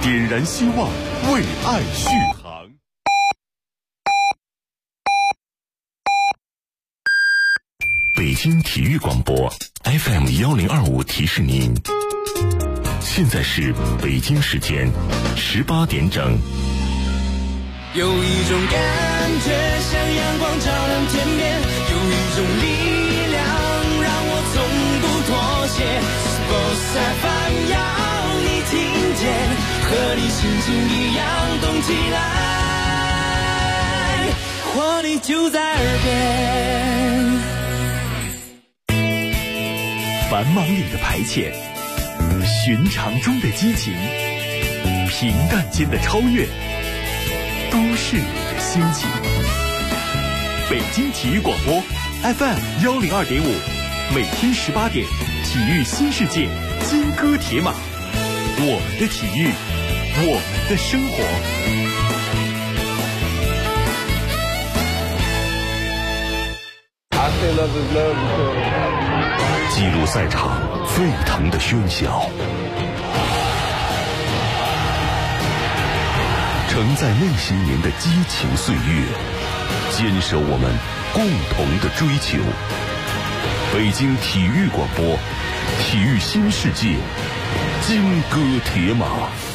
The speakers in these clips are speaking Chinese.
点燃希望，为爱续航。北京体育广播 FM 1025提示您，现在是北京时间18点整。 有一种感觉像阳光照亮天边，有一种力量让我从不妥协。Sports FM 要你听见，和你心情一样动起来，活力就在耳边。 繁忙里的排遣，寻常中的激情，平淡间的超越，都市里的心情。北京体育广播 FM 102.5，每天18点，体育新世界，金戈铁马，我们的体育，我们的生活。 记录赛场沸腾的喧嚣，承载内心您的激情岁月，坚守我们共同的追求。北京体育广播，体育新世界，金戈铁马。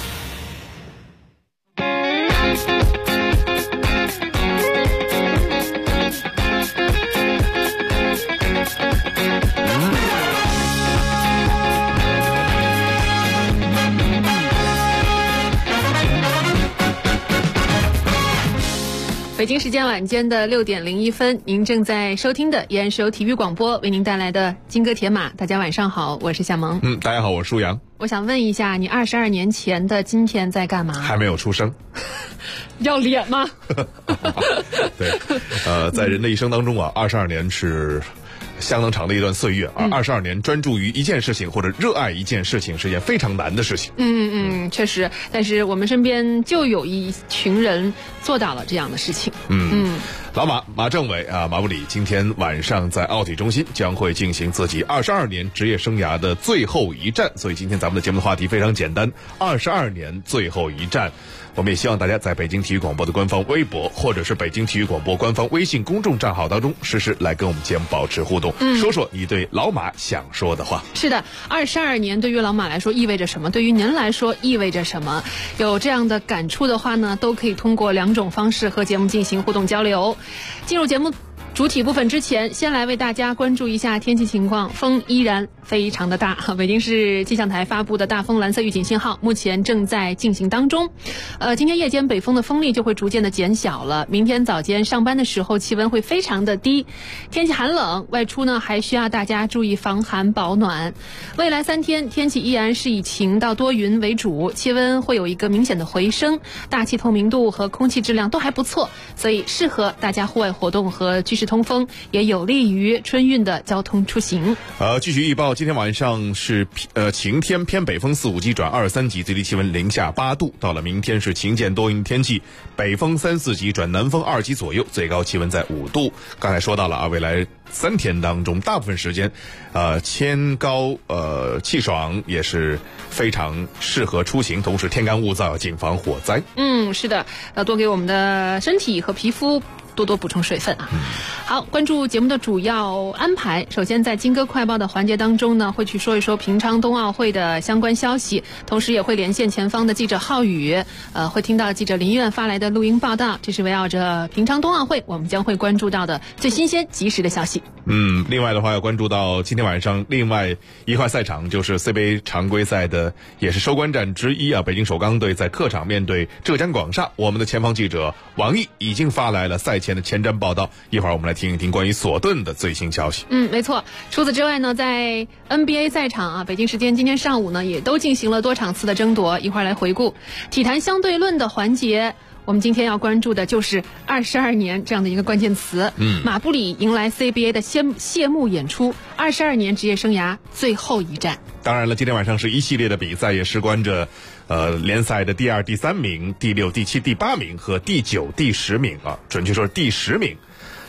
北京时间晚间的6点01分，您正在收听的依然是由体育广播为您带来的金戈铁马。大家晚上好，我是夏萌。 大家好，我是舒阳。 我想问一下，你22年前的今天在干嘛？ 还没有出生。 要脸吗？ 对，在人的一生当中啊，22年是相当长的一段岁月啊，22年专注于一件事情或者热爱一件事情是一件非常难的事情。 确实，但是我们身边就有一群人做到了这样的事情。 老马政委啊，马布里今天晚上在奥体中心将会进行自己22年职业生涯的最后一战，所以今天咱们的节目的话题非常简单，22年最后一战。我们也希望大家在北京体育广播的官方微博或者是北京体育广播官方微信公众账号当中实时来跟我们节目保持互动，说说你对老马想说的话。 是的，22年对于老马来说意味着什么？对于您来说意味着什么？有这样的感触的话呢，都可以通过2种方式和节目进行互动交流。进入节目主体部分之前，先来为大家关注一下天气情况。风依然非常的大，北京市气象台发布的大风蓝色预警信号目前正在进行当中。今天夜间北风的风力就会逐渐的减小了，明天早间上班的时候气温会非常的低，天气寒冷，外出呢还需要大家注意防寒保暖。未来3天天气依然是以晴到多云为主，气温会有一个明显的回升，大气透明度和空气质量都还不错，所以适合大家户外活动和居室通风，也有利于春运的交通出行。 继续预报，今天晚上是晴天，偏北风4、5级转2、3级，最低气温零下8度。到了明天是晴间多云天气，北风3、4级转南风2级左右，最高气温在5度。刚才说到了啊，未来3天当中，大部分时间，天高气爽，也是非常适合出行。同时，天干物燥，谨防火灾。 是的，要多给我们的身体和皮肤多补充水分啊。好，关注节目的主要安排。首先在金戈快报的环节当中呢，会去说一说平昌冬奥会的相关消息，同时也会连线前方的记者浩宇，会听到记者林苑发来的录音报道，这是围绕着平昌冬奥会我们将会关注到的最新鲜及时的消息。 另外的话要关注到今天晚上另外一块赛场，就是 CBA 常规赛的也是收官战之一啊，北京首钢队在客场面对浙江广厦。我们的前方记者王毅已经发来了赛前的前瞻报道，一会儿我们来听一听关于索顿的最新消息。 没错。除此之外呢，在 NBA 赛场啊，北京时间今天上午呢也都进行了多场次的争夺，一会儿来回顾体坛相对论的环节。我们今天要关注的就是22年这样的一个关键词。马布里迎来 CBA 的谢幕演出，22年职业生涯最后一战。 当然了，今天晚上是一系列的比赛，也事关着联赛的第2、第3名、第6、第7、第8名和第9、第10名啊，准确说是第10名。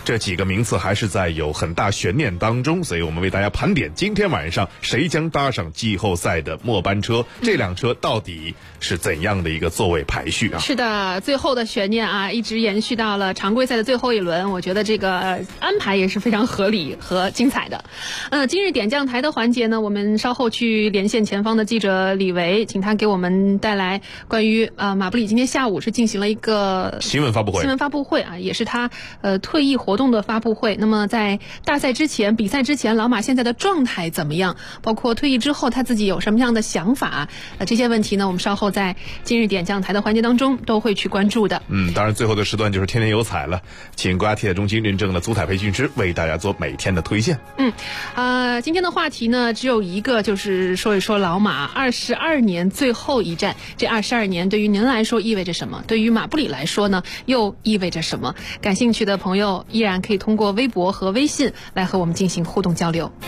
这几个名次还是在有很大悬念当中，所以我们为大家盘点今天晚上谁将搭上季后赛的末班车，这辆车到底是怎样的一个座位排序啊？ 是的，最后的悬念啊，一直延续到了常规赛的最后一轮，我觉得这个安排也是非常合理和精彩的。今日点将台的环节呢，我们稍后去连线前方的记者李维，请他给我们带来关于马布里今天下午是进行了一个新闻发布会啊，也是他退役活动的发布会。那么在大赛之前、比赛之前，老马现在的状态怎么样？包括退役之后他自己有什么样的想法？这些问题呢，我们稍后在今日点将台的环节当中都会去关注的。 当然最后的时段就是天天有彩了，请国家体彩中心认证的足彩培训师为大家做每天的推荐。 今天的话题呢只有一个，就是说一说老马22年最后一战。这22年对于您来说意味着什么？对于马布里来说呢，又意味着什么？感兴趣的朋友依然可以通过微博和微信来和我们进行互动交流。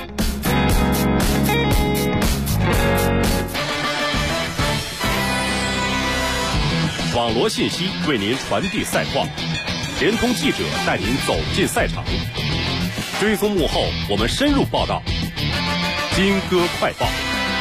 网罗信息为您传递赛况，联通记者带您走进赛场，追踪幕后我们深入报道。金歌快报。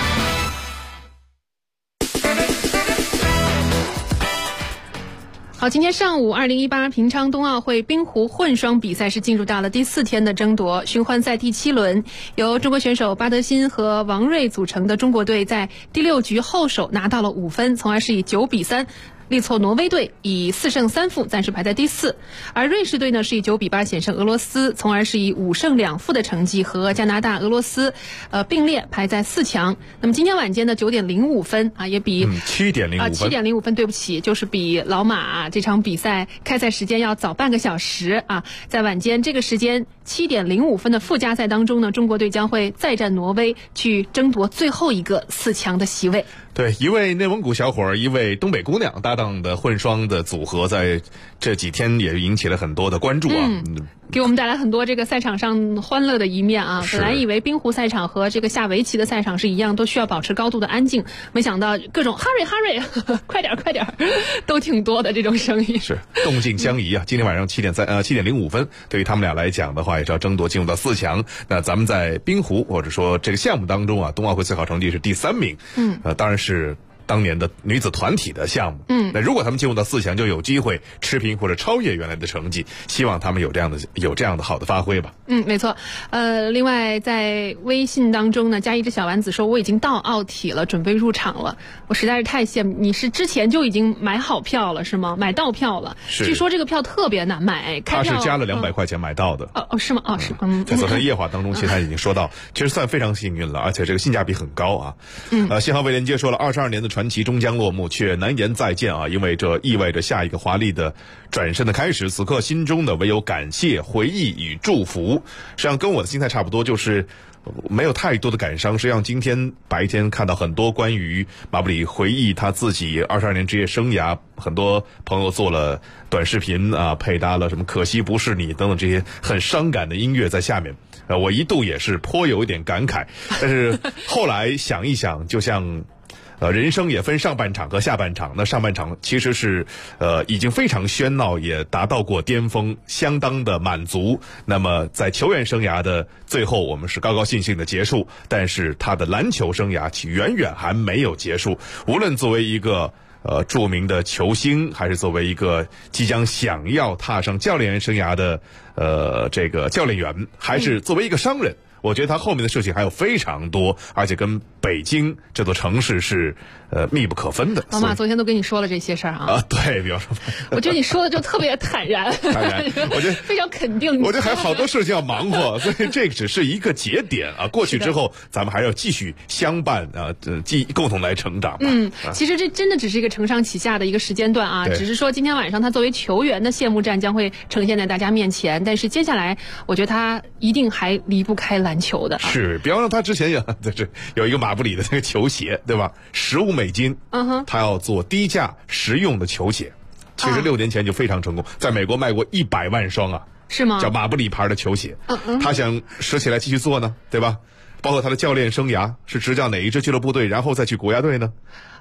好，今天上午2018平昌冬奥会冰壶混双比赛是进入到了第4天的争夺，循环赛第7轮，由中国选手巴德辛和王睿组成的中国队在第6局后手拿到了5分，从而是以9-3力挫挪威队，以4胜3负暂时排在第4。而瑞士队呢是以9-8险胜俄罗斯，从而是以5胜2负的成绩和加拿大、俄罗斯并列排在4强。那么今天晚间的9点05分啊，也比 7点05 分，对不起，就是比老马这场比赛开赛时间要早半个小时啊。在晚间这个时间7点05分的附加赛当中呢，中国队将会再战挪威，去争夺最后一个4强的席位。 对，一位内蒙古小伙儿，一位东北姑娘搭档的混双的组合，在这几天也引起了很多的关注啊。 给我们带来很多这个赛场上欢乐的一面啊！本来以为冰壶赛场和这个下围棋的赛场是一样，都需要保持高度的安静，没想到各种哈瑞快点都挺多的这种声音， 是动静相宜啊！今天晚上7点05分，对于他们俩来讲的话，也是要争夺进入到4强。那咱们在冰壶或者说这个项目当中啊，冬奥会最好成绩是第3名，当然是当年的女子团体的项目，那如果他们进入到4强，就有机会持平或者超越原来的成绩。希望他们有这样的好的发挥吧。 没错。另外在微信当中呢，加一只小丸子说我已经到奥体了，准备入场了。我实在是太羡慕你，是之前就已经买好票了是吗？买到票了？据说这个票特别难买， 他是加了200块钱买到的。 是吗？是。 在昨天夜话当中，其实他已经说到，其实算非常幸运了，而且这个性价比很高啊。信号未连接说了，22年的传奇终将落幕，却难言再见啊！因为这意味着下一个华丽的转身的开始。此刻心中的唯有感谢、回忆与祝福。实际上跟我的心态差不多，就是没有太多的感伤。实际上今天白天看到很多关于马布里回忆他自己22年职业生涯，很多朋友做了短视频啊，配搭了什么可惜不是你等等这些很伤感的音乐在下面。我一度也是颇有一点感慨，但是后来想一想，就像人生也分上半场和下半场。那上半场其实是已经非常喧闹，也达到过巅峰，相当的满足。那么在球员生涯的最后，我们是高高兴兴的结束，但是他的篮球生涯远远还没有结束。无论作为一个著名的球星，还是作为一个即将想要踏上教练员生涯的这个教练员，还是作为一个商人，我觉得他后面的事情还有非常多，而且跟北京这座城市是密不可分的。 老马昨天都跟你说了这些事儿啊。 对，比方说， 我觉得你说的就特别坦然， 我觉得非常肯定。 我觉得还有好多事情要忙活，所以这只是一个节点啊。过去之后，咱们还要继续相伴啊，共同来成长吧。 其实这真的只是一个承上启下的一个时间段啊，只是说今天晚上他作为球员的谢幕战将会呈现在大家面前，但是接下来我觉得他一定还离不开篮球的。 是，比方说他之前有一个马布里的那个球鞋，对吧？15美金，他要做低价实用的球鞋。其实6年前就非常成功，在美国卖过100万双啊， 是吗？ 叫马布里牌的球鞋。他想拾起来继续做呢，对吧？包括他的教练生涯是执教哪一支俱乐部队，然后再去国家队呢？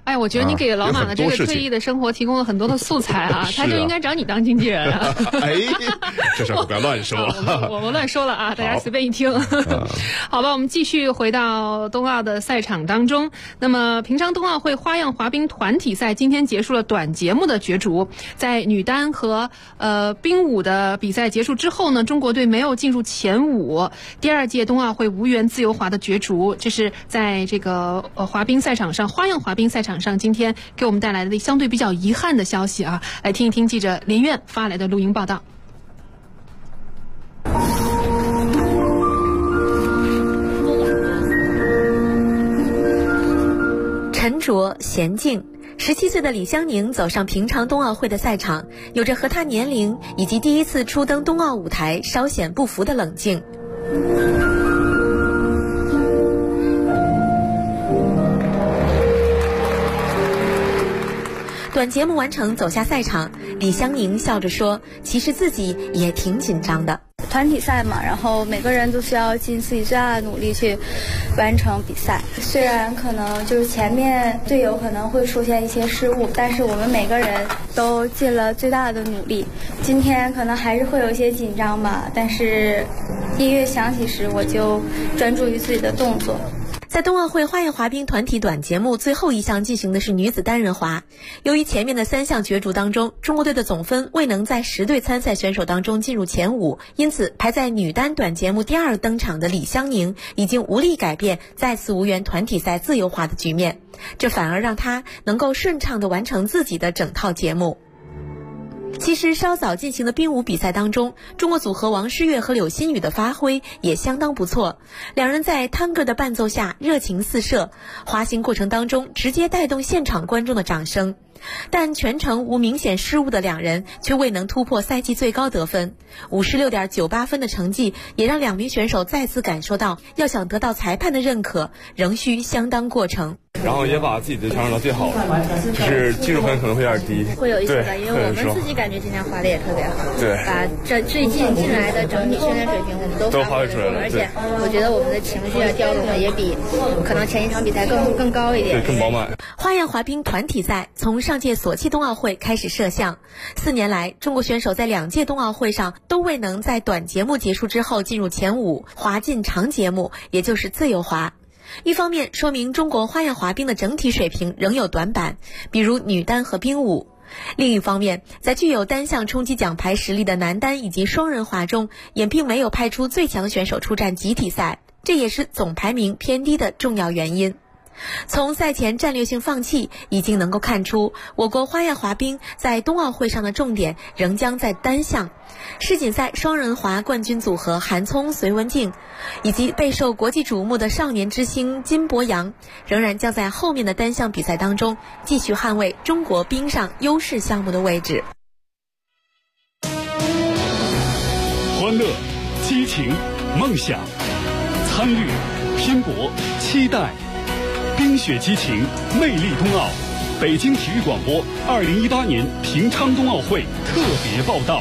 哎，我觉得你给老马的这个退役的生活提供了很多的素材啊，他就应该找你当经纪人啊。 哎，这事不要乱说。 我乱说了啊，大家随便一听。好吧，我们继续回到冬奥的赛场当中。那么平昌冬奥会花样滑冰团体赛今天结束了短节目的角逐，在女单和冰舞的比赛结束之后呢，中国队没有进入前5。第2届冬奥会无缘自由滑的角逐，这是在这个滑冰赛场上，花样滑冰赛场上今天给我们带来的相对比较遗憾的消息啊，来听一听记者林苑发来的录音报道。 沉着娴静，17岁的李湘宁走上平昌冬奥会的赛场，有着和她年龄以及第一次初登冬奥舞台稍显不符的冷静。短节目完成，走下赛场，李湘宁笑着说：“其实自己也挺紧张的。 团体赛嘛，然后每个人都需要尽自己最大的努力去完成比赛。虽然可能就是前面队友可能会出现一些失误，但是我们每个人都尽了最大的努力。今天可能还是会有一些紧张吧，但是音乐响起时，我就专注于自己的动作。” 在冬奥会花样滑冰团体短节目最后一项进行的是女子单人滑。由于前面的3项角逐当中，中国队的总分未能在10队参赛选手当中进入前5，因此排在女单短节目第2登场的李湘宁已经无力改变再次无缘团体赛自由滑的局面，这反而让她能够顺畅地完成自己的整套节目。其实稍早进行的冰舞比赛当中，中国组合王诗玥和柳鑫宇的发挥也相当不错，两人在探戈的伴奏下热情四射，滑行过程当中直接带动现场观众的掌声。但全程无明显失误的两人却未能突破赛季最高得分，56.98分的成绩也让2名选手再次感受到，要想得到裁判的认可，仍需相当过程。 然后也把自己的调整到最好，就是技术分可能会有点低， 会有一些吧，因为我们自己感觉今天滑的也特别好， 对， 把这最近进来的整体训练水平我们都发挥出来了，而且我觉得我们的情绪调动的也比可能前一场比赛更高一点， 对，更饱满。 花样滑冰团体赛从上届索契冬奥会开始设项，4年来中国选手在2届冬奥会上都未能在短节目结束之后进入前5，滑进长节目，也就是自由滑。一方面说明中国花样滑冰的整体水平仍有短板，比如女单和冰舞。另一方面，在具有单项冲击奖牌实力的男单以及双人滑中，也并没有派出最强选手出战集体赛，这也是总排名偏低的重要原因。从赛前战略性放弃已经能够看出，我国花样滑冰在冬奥会上的重点仍将在单项。世锦赛双人滑冠军组合韩聪、隋文静，以及备受国际瞩目的少年之星金博洋，仍然将在后面的单项比赛当中继续捍卫中国冰上优势项目的位置。 欢乐、激情、梦想、参与、拼搏、期待。冰雪激情，魅力冬奥。北京体育广播2018年平昌冬奥会特别报道。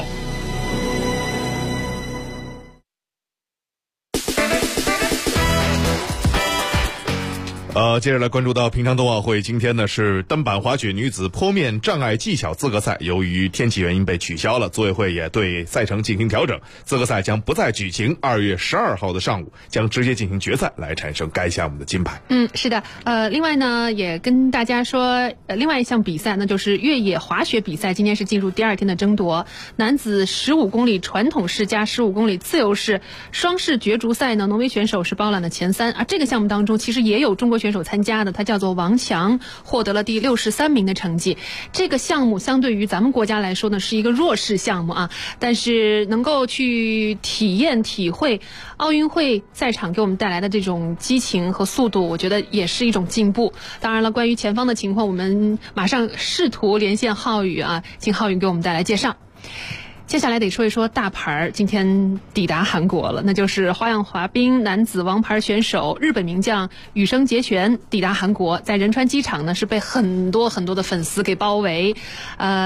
接着来关注到平昌冬奥会，今天呢是单板滑雪女子坡面障碍技巧资格赛，由于天气原因被取消了，组委会也对赛程进行调整，资格赛将不再举行，2月12号的上午将直接进行决赛，来产生该项目的金牌。 是的，另外呢也跟大家说，另外一项比赛那就是越野滑雪比赛，今天是进入第2天的争夺，男子15公里传统式加15公里自由式双式角逐赛呢，挪威选手是包揽了前3，而这个项目当中其实也有中国选手参加的，他叫做王强，获得了第63名的成绩。这个项目相对于咱们国家来说呢是一个弱势项目啊，但是能够去体验体会奥运会赛场给我们带来的这种激情和速度，我觉得也是一种进步。当然了，关于前方的情况，我们马上试图连线浩宇啊，请浩宇给我们带来介绍。接下来得说一说大牌今天抵达韩国了，那就是花样滑冰男子王牌选手日本名将羽生结弦抵达韩国，在仁川机场呢是被很多的粉丝给包围，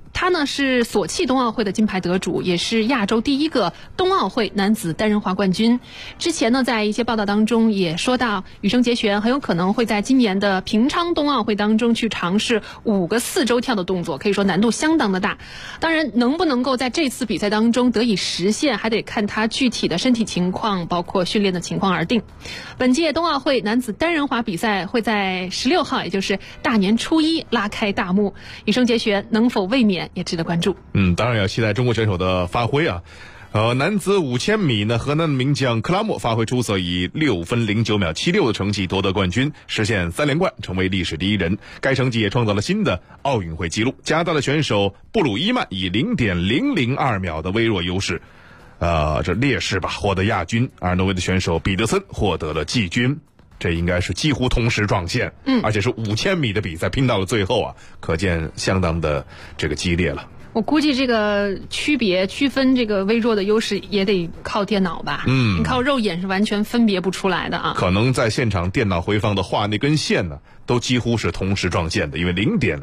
他呢是索契冬奥会的金牌得主，也是亚洲第一个冬奥会男子单人滑冠军。之前呢，在一些报道当中也说到，羽生结弦很有可能会在今年的平昌冬奥会当中去尝试5个4周跳的动作，可以说难度相当的大。当然，能不能够在这次比赛当中得以实现，还得看他具体的身体情况，包括训练的情况而定。本届冬奥会男子单人滑比赛会在16号，也就是大年初一拉开大幕。羽生结弦能否卫冕也值得关注。 当然要期待中国选手的发挥啊。男子5000米呢，河南的名将克拉默发挥出色，以6分09秒76的成绩夺得冠军，实现3连冠，成为历史第一人。该成绩也创造了新的奥运会纪录。加拿大的选手布鲁伊曼以0.002秒的微弱优势，这劣势吧，获得亚军。而挪威的选手彼得森获得了季军。这应该是几乎同时撞线，而且是5000米的比赛拼到了最后啊，可见相当的这个激烈了。 我估计这个区分这个微弱的优势也得靠电脑吧，你靠肉眼是完全分别不出来的啊。 可能在现场电脑回放的画那根线呢，都几乎是同时撞线的，因为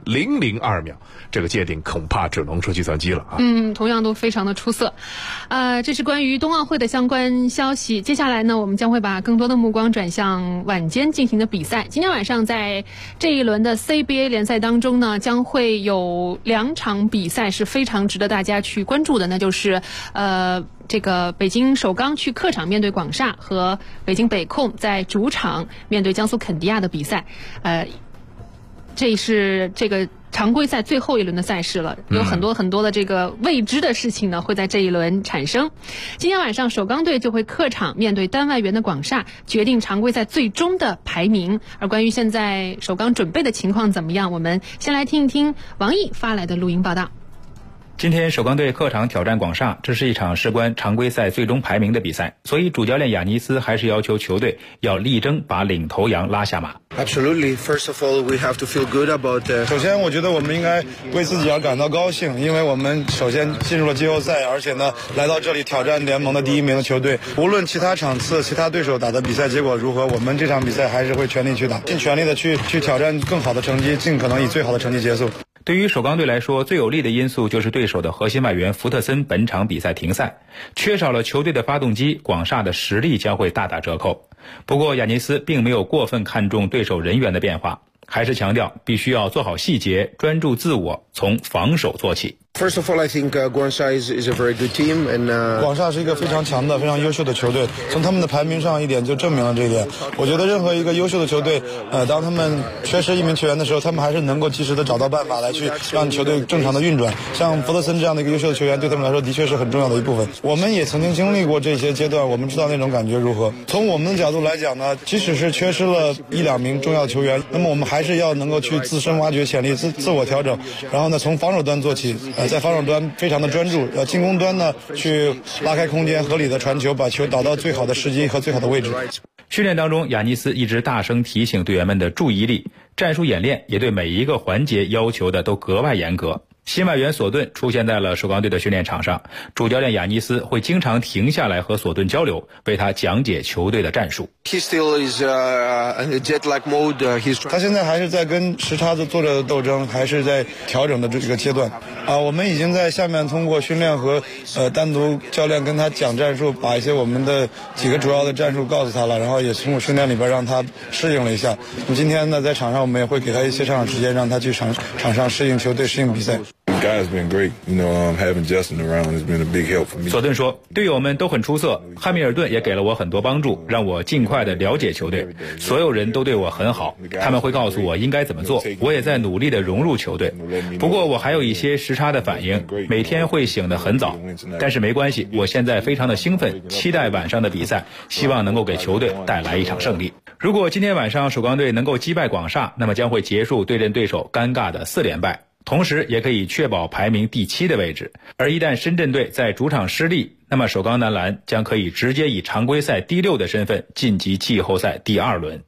0.002秒这个界定恐怕只能说计算机了啊。 同样都非常的出色。这是关于冬奥会的相关消息。接下来呢，我们将会把更多的目光转向晚间进行的比赛。今天晚上在这一轮的 CBA 联赛当中呢，将会有2场比赛是非常值得大家去关注的，那就是这个北京首钢去客场面对广厦，和北京北控在主场面对江苏肯迪亚的比赛。这是这个常规赛最后一轮的赛事了，有很多的这个未知的事情呢会在这一轮产生。今天晚上首钢队就会客场面对单外援的广厦，决定常规赛最终的排名。而关于现在首钢准备的情况怎么样，我们先来听一听王毅发来的录音报道。 今天首钢队客场挑战广厦，这是一场事关常规赛最终排名的比赛，所以主教练雅尼斯还是要求球队要力争把领头羊拉下马。 Absolutely. First of all, we have to feel good about that. 首先，我觉得我们应该为自己而感到高兴，因为我们首先进入了季后赛，而且呢，来到这里挑战联盟的第1名的球队。无论其他场次、其他对手打的比赛结果如何，我们这场比赛还是会全力去打，尽全力的去挑战更好的成绩，尽可能以最好的成绩结束。 对于首钢队来说，最有利的因素就是对手的核心外援福特森本场比赛停赛，缺少了球队的发动机，广厦的实力将会大打折扣。不过雅尼斯并没有过分看重对手人员的变化，还是强调必须要做好细节，专注自我，从防守做起。 First of all, I think Guangxia is a very good team, and 广厦是一个非常强的、非常优秀的球队。从他们的排名上一点就证明了这一点。我觉得任何一个优秀的球队，当他们缺失1名球员的时候，他们还是能够及时的找到办法来去让球队正常的运转。像福特森这样的一个优秀的球员，对他们来说的确是很重要的一部分。我们也曾经经历过这些阶段，我们知道那种感觉如何。从我们的角度来讲呢，即使是缺失了1-2名重要的球员，那么我们还是要能够去自身挖掘潜力，自我调整，然后呢从防守端做起，在防守端非常的专注，进攻端呢去拉开空间，合理的传球，把球导到最好的时机和最好的位置。 训练当中，雅尼斯一直大声提醒队员们的注意力，战术演练也对每一个环节要求的都格外严格。新外援索顿出现在了首钢队的训练场上，主教练雅尼斯会经常停下来和索顿交流，为他讲解球队的战术。 he still is in a jet-lag mode. 他现在还是在跟时差的作者的斗争，还是在调整的这个阶段。我们已经在下面通过训练和单独教练跟他讲战术，把一些我们的几个主要的战术告诉他了，然后也通过训练里边让他适应了一下。那么今天呢，在场上我们也会给他一些上场时间，让他去场上适应球队、适应比赛。 Guys been great, having Justin around has been a big help for me. 索顿说，队友们都很出色，汉密尔顿也给了我很多帮助，让我尽快的了解球队。所有人都对我很好，他们会告诉我应该怎么做，我也在努力的融入球队。不过我还有一些时差的反应，每天会醒得很早，但是没关系，我现在非常的兴奋，期待晚上的比赛，希望能够给球队带来一场胜利。如果今天晚上首钢队能够击败广厦，那么将会结束对阵对手尴尬的4连败。同时也可以确保排名第7的位置，而一旦深圳队在主场失利，那么首钢男篮将可以直接以常规赛第6的身份晋级季后赛第2轮。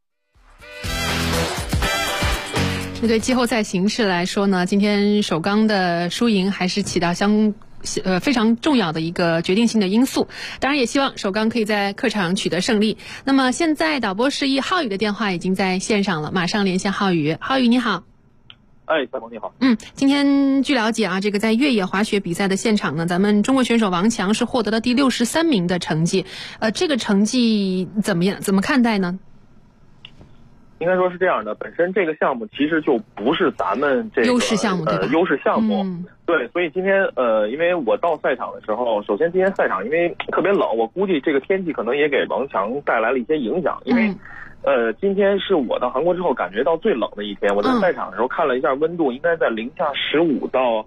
对季后赛形势来说呢，今天首钢的输赢还是起到非常重要的一个决定性的因素。当然也希望首钢可以在客场取得胜利。那么现在导播示意浩宇的电话已经在线上了，马上连线浩宇。浩宇你好。 小鹏你好。 今天据了解啊，这个在越野滑雪比赛的现场呢，咱们中国选手王强是获得了第63名的成绩。这个成绩怎么样？怎么看待呢？ 应该说是这样的，本身这个项目其实就不是咱们这个优势项目，对吧？ 优势项目，对，所以今天因为我到赛场的时候，首先今天赛场因为特别冷，我估计这个天气可能也给王强带来了一些影响，因为今天是我到韩国之后感觉到最冷的一天。我在赛场的时候看了一下温度，应该在零下15到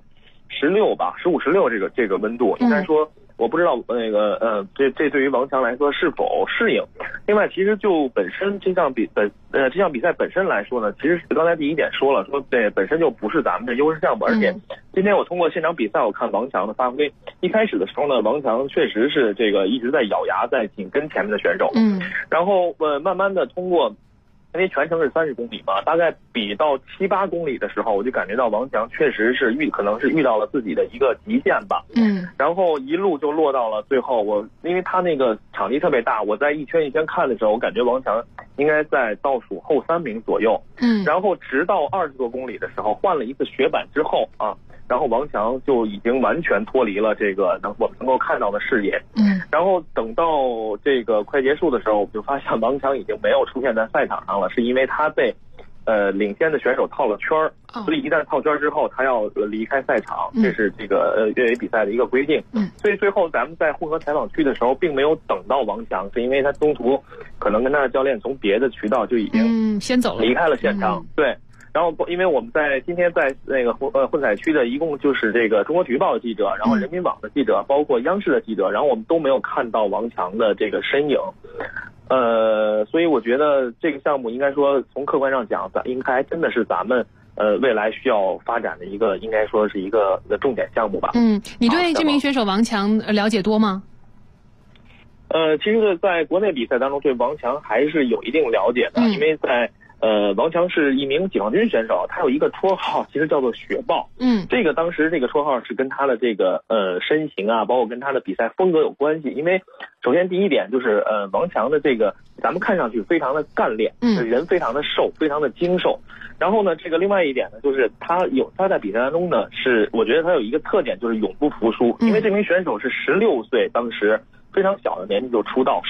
16吧，15、16这个温度，应该说我不知道这对于王强来说是否适应。另外，其实就本身这项比赛本身来说呢，其实刚才第一点说了，说对本身就不是咱们的优势项目，而且今天我通过现场比赛，我看王强的发挥，一开始的时候呢，王强确实是这个一直在咬牙在紧跟前面的选手，然后慢慢的通过。因为全程是30公里嘛，大概比到7、8公里的时候，我就感觉到王强确实是可能是遇到了自己的一个极限吧。然后一路就落到了最后，因为他那个场地特别大，我在一圈一圈看的时候，我感觉王强应该在倒数后3名左右。然后直到20多公里的时候，换了一次雪板之后啊，然后王强就已经完全脱离了这个我们能够看到的视野。然后等到这个快结束的时候，我就发现王强已经没有出现在赛场上了，是因为他被领先的选手套了圈儿，所以一旦套圈之后，他要离开赛场，这是这个越野比赛的一个规定。所以最后咱们在混合采访区的时候，并没有等到王强，是因为他中途可能跟他的教练从别的渠道就已经先走了， 离开了现场。对。然后，因为我们今天在那个混采区的一共就是这个中国体育报的记者，然后人民网的记者，包括央视的记者，然后我们都没有看到王强的这个身影。所以我觉得这个项目应该说从客观上讲，应该真的是咱们未来需要发展的一个，应该说是一个重点项目吧。 你对这名选手王强了解多吗？ 其实在国内比赛当中，对王强还是有一定了解的，因为在王强是一名解放军选手，他有一个绰号，其实叫做雪豹。这个当时这个绰号是跟他的这个身形啊，包括跟他的比赛风格有关系。因为首先第一点就是王强的这个咱们看上去非常的干练，人非常的瘦，非常的精瘦。然后呢，这个另外一点呢，就是他在比赛当中呢，是我觉得他有一个特点，就是永不服输。因为这名选手是16岁，当时非常小的年纪就出道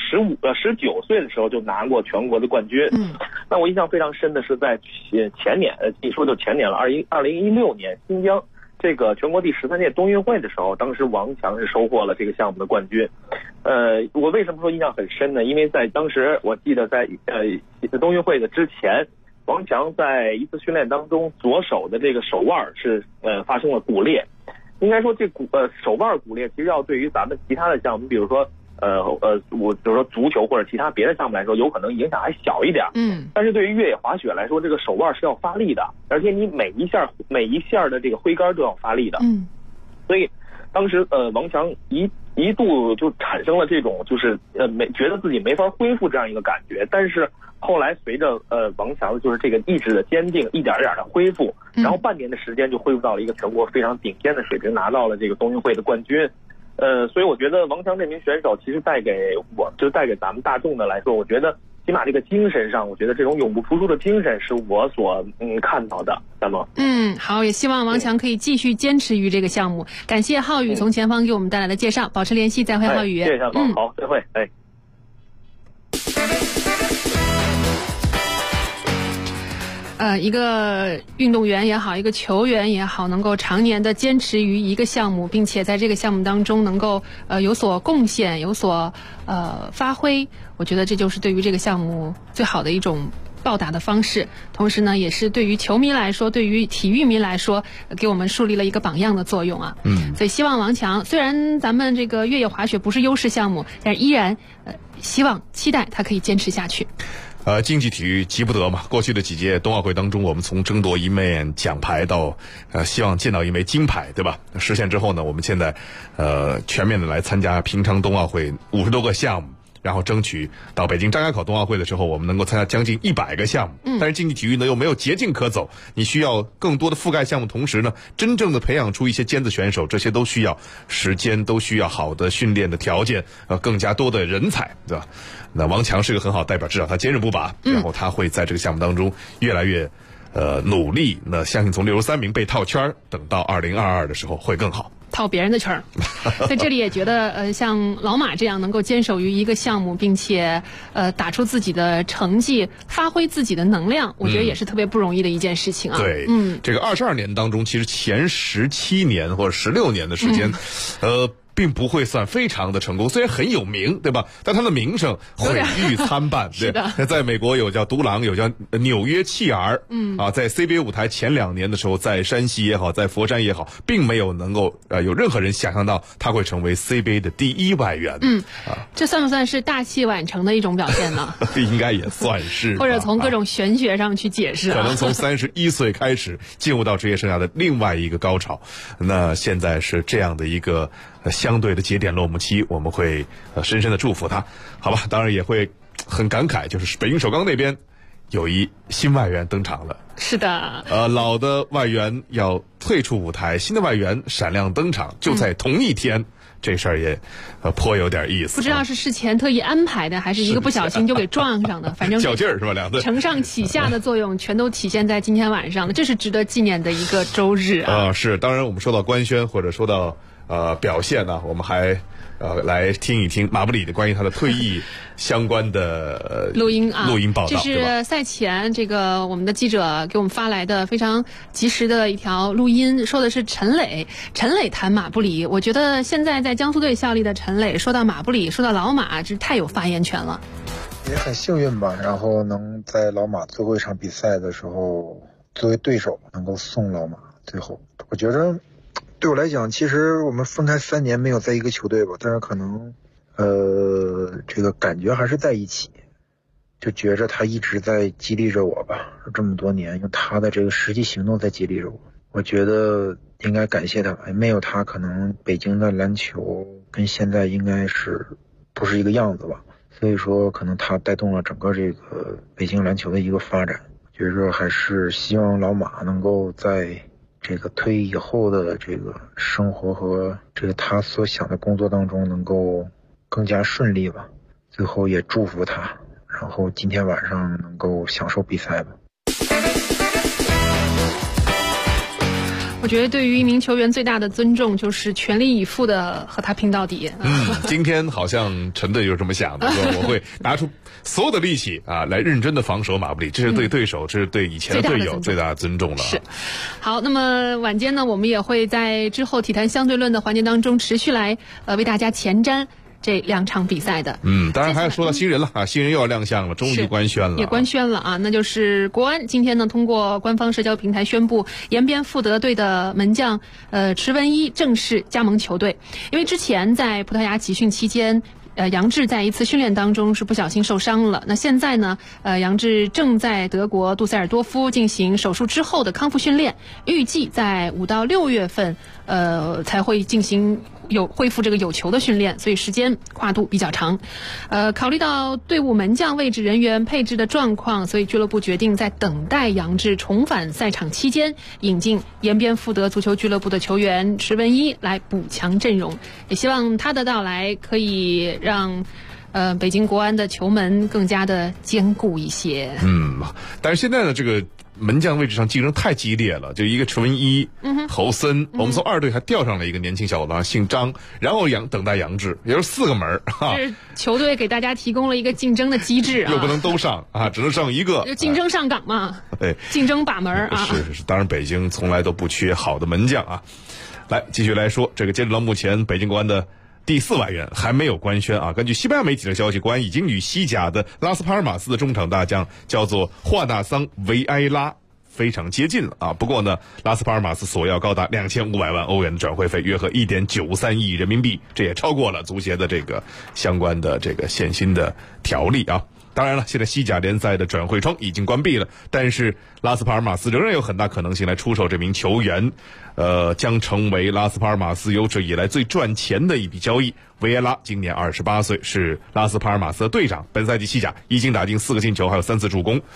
，19岁的时候就拿过全国的冠军。那我印象非常深的是在前年，一说就前年了，2016年新疆这个全国第13届冬运会的时候，当时王强是收获了这个项目的冠军。我为什么说印象很深呢？因为在当时我记得在冬运会的之前，王强在一次训练当中，左手的这个手腕是发生了骨裂。应该说这手腕骨裂，其实要对于咱们其他的项目，比如说比如说足球或者其他别的项目来说，有可能影响还小一点。但是对于越野滑雪来说，这个手腕是要发力的，而且你每一下的这个挥杆都要发力的。所以当时王强一度就产生了这种就是觉得自己没法恢复这样一个感觉。但是后来随着王强就是这个意志的坚定，一点点的恢复，然后半年的时间就恢复到了一个全国非常顶尖的水平，拿到了这个冬运会的冠军。所以我觉得王强这名选手其实带给咱们大众的来说，我觉得起码这个精神上，我觉得这种永不服输的精神是我所看到的。那么好，也希望王强可以继续坚持于这个项目。感谢浩宇从前方给我们带来的介绍，保持联系，再会浩宇。 谢谢小宝，好，再会。 一个运动员也好，一个球员也好，能够常年的坚持于一个项目，并且在这个项目当中能够有所贡献，有所发挥，我觉得这就是对于这个项目最好的一种报答的方式。同时呢，也是对于球迷来说，对于体育迷来说，给我们树立了一个榜样的作用啊。所以希望王强，虽然咱们这个越野滑雪不是优势项目，但是依然期待他可以坚持下去。 竞技体育急不得嘛。过去的几届冬奥会当中，我们从争夺一面奖牌到希望见到一枚金牌，对吧？实现之后呢，我们现在全面的来参加平昌冬奥会50多个项目，然后争取到北京张家口冬奥会的时候，我们能够参加将近100个项目。但是竞技体育呢又没有捷径可走，你需要更多的覆盖项目，同时呢真正的培养出一些尖子选手，这些都需要时间，都需要好的训练的条件，更加多的人才，对吧？那王强是个很好代表，至少他坚韧不拔，然后他会在这个项目当中越来越努力，那相信从63名被套圈，等到2022的时候会更好。 套别人的圈儿，在这里也觉得像老马这样能够坚守于一个项目，并且打出自己的成绩，发挥自己的能量，我觉得也是特别不容易的一件事情啊。 对，这个22年当中，其实前17年或者16年的时间，并不会算非常的成功，虽然很有名，对吧？但他的名声毁誉参半。对，在美国有叫独狼，有叫纽约弃儿，在 CBA 舞台前2年的时候，在山西也好，在佛山也好，并没有能够有任何人想象到他会成为 CBA 的第1外援。 这算不算是大器晚成的一种表现呢？ 应该也算是， 或者从各种玄学上去解释， 可能从31岁开始进入到职业生涯的另外一个高潮。那现在是这样的一个相对的节点落幕期，我们会深深的祝福他，好吧？当然也会很感慨，就是北京首钢那边有一新外援登场了。 是的， 老的外援要退出舞台，新的外援闪亮登场，就在同一天。这事儿也颇有点意思， 不知道是事前特意安排的，还是一个不小心就给撞上的。反正较劲儿是吧？两队承上启下的作用全都体现在今天晚上了，这是值得纪念的一个周日啊！ 是，当然我们说到官宣或者说到表现呢，我们还来听一听马布里的关于他的退役相关的录音报道。 这是赛前这个我们的记者给我们发来的非常及时的一条录音，说的是陈磊谈马布里。我觉得现在在江苏队效力的陈磊说到马布里，说到老马，这太有发言权了。 也很幸运吧，然后能在老马最后一场比赛的时候作为对手能够送老马最后。我觉得对我来讲，其实我们分开3年没有在一个球队吧，但是可能这个感觉还是在一起，就觉着他一直在激励着我吧，这么多年用他的这个实际行动在激励着我。我觉得应该感谢他，没有他可能北京的篮球跟现在应该是不是一个样子吧，所以说可能他带动了整个这个北京篮球的一个发展。觉着还是希望老马能够在这个退役以后的这个生活和这个他所想的工作当中能够更加顺利吧。最后也祝福他，然后今天晚上能够享受比赛吧。 我觉得对于一名球员最大的尊重就是全力以赴的和他拼到底。 今天好像陈队就是这么想的，说我会拿出所有的力气来认真的防守马布里，这是对对手，这是对以前的队友最大的尊重了。 是。好，那么晚间呢，我们也会在之后体坛相对论的环节当中持续来为大家前瞻这2场比赛的。 当然还要说到新人了啊，新人又要亮相了，终于官宣了， 也官宣了啊，那就是国安今天呢通过官方社交平台宣布，延边富德队的门将池文一正式加盟球队。因为之前在葡萄牙集训期间，杨志在一次训练当中是不小心受伤了。那现在呢，杨志正在德国杜塞尔多夫进行手术之后的康复训练，预计在5到6月份，才会进行恢复这个有球的训练，所以时间跨度比较长。考虑到队伍门将位置人员配置的状况，所以俱乐部决定在等待杨志重返赛场期间，引进延边富德足球俱乐部的球员池文一来补强阵容，也希望他的到来可以让北京国安的球门更加的坚固一些。 但是现在呢，这个门将位置上竞争太激烈了，就一个池文一、侯森，我们从2队还调上了一个年轻小伙子，姓张，然后等待杨志，也就是4个门哈。 是球队给大家提供了一个竞争的机制啊， 又不能都上啊，只能上一个， 就竞争上岗嘛， 对， 竞争把门啊。 是，当然北京从来都不缺好的门将啊。来继续来说，这个截止到目前北京国安的第4外援还没有官宣啊。根据西班牙媒体的消息，国安已经与西甲的拉斯帕尔马斯的中场大将叫做霍纳桑维埃拉非常接近了啊。不过呢，拉斯帕尔马斯索要高达2500万欧元的转会费，约合1.93亿人民币，这也超过了足协的这个相关的这个限薪的条例啊。当然了，现在西甲联赛的转会窗已经关闭了，但是拉斯帕尔马斯仍然有很大可能性来出售这名球员，将成为拉斯帕尔马斯有史以来最赚钱的一笔交易。维埃拉今年28岁，是拉斯帕尔马斯的队长，本赛季西甲已经打进4个进球，还有3次助攻。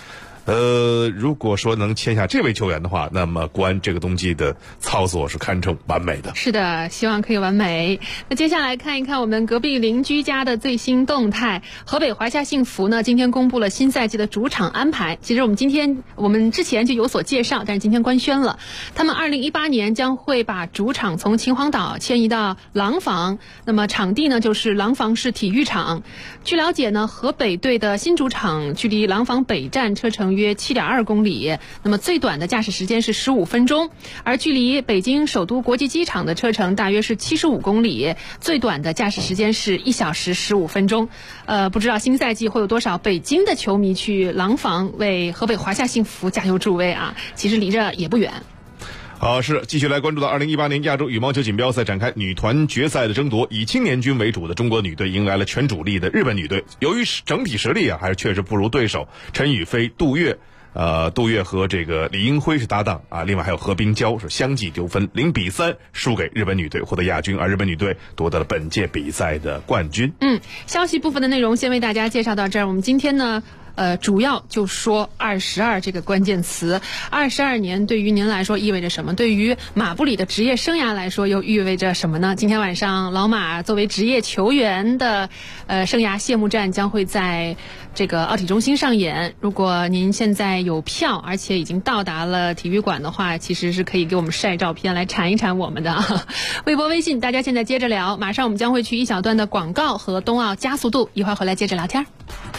如果说能签下这位球员的话，那么国安这个冬季的操作是堪称完美的。 是的，希望可以完美。那接下来看一看我们隔壁邻居家的最新动态。河北华夏幸福呢，今天公布了新赛季的主场安排。其实我们之前就有所介绍，但是今天官宣了，他们2018年将会把主场从秦皇岛迁移到廊坊，那么场地呢就是廊坊市体育场。据了解呢，河北队的新主场距离廊坊北站车程约7.2公里，那么最短的驾驶时间是15分钟，而距离北京首都国际机场的车程大约是75公里，最短的驾驶时间是1小时15分钟。不知道新赛季会有多少北京的球迷去廊坊为河北华夏幸福加油助威啊！其实离着也不远。 好，是继续来关注到2018年亚洲羽毛球锦标赛展开女团决赛的争夺，以青年军为主的中国女队迎来了全主力的日本女队。由于整体实力还是确实不如对手，陈雨菲、杜月和这个李英辉是搭档啊，另外还有何冰娇是相继丢分0-3输给日本女队，获得亚军，而日本女队夺得了本届比赛的冠军。 消息部分的内容先为大家介绍到这儿。我们今天呢主要就说22这个关键词。22年对于您来说意味着什么？对于马布里的职业生涯来说又意味着什么呢？今天晚上老马作为职业球员的生涯谢幕战将会在这个奥体中心上演。如果您现在有票，而且已经到达了体育馆的话，其实是可以给我们晒照片来馋一馋我们的。微博微信大家现在接着聊，马上我们将会去一小段的广告和冬奥加速度，一会儿回来接着聊天。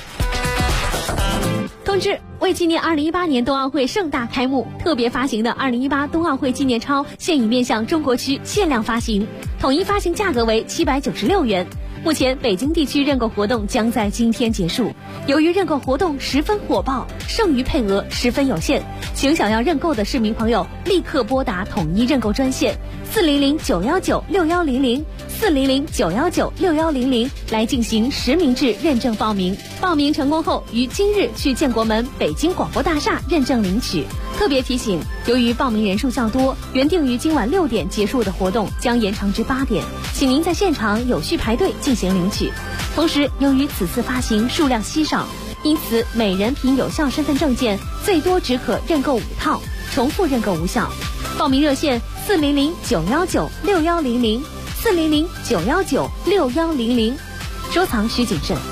通知：为纪念2018年冬奥会盛大开幕，特别发行的2018冬奥会纪念钞现已面向中国区限量发行，统一发行价格为796元。目前北京地区认购活动将在今天结束。由于认购活动十分火爆，剩余配额十分有限，请想要认购的市民朋友立刻拨打统一认购专线400-919-6100 400-919-6100来进行实名制认证报名。报名成功后，于今日去建国门北京广播大厦认证领取。特别提醒，由于报名人数较多，原定于今晚6点结束的活动将延长至8点，请您在现场有序排队进行领取。同时，由于此次发行数量稀少，因此每人凭有效身份证件最多只可认购5套，重复认购无效。报名热线400-919-6100 400-919-6100，收藏需谨慎。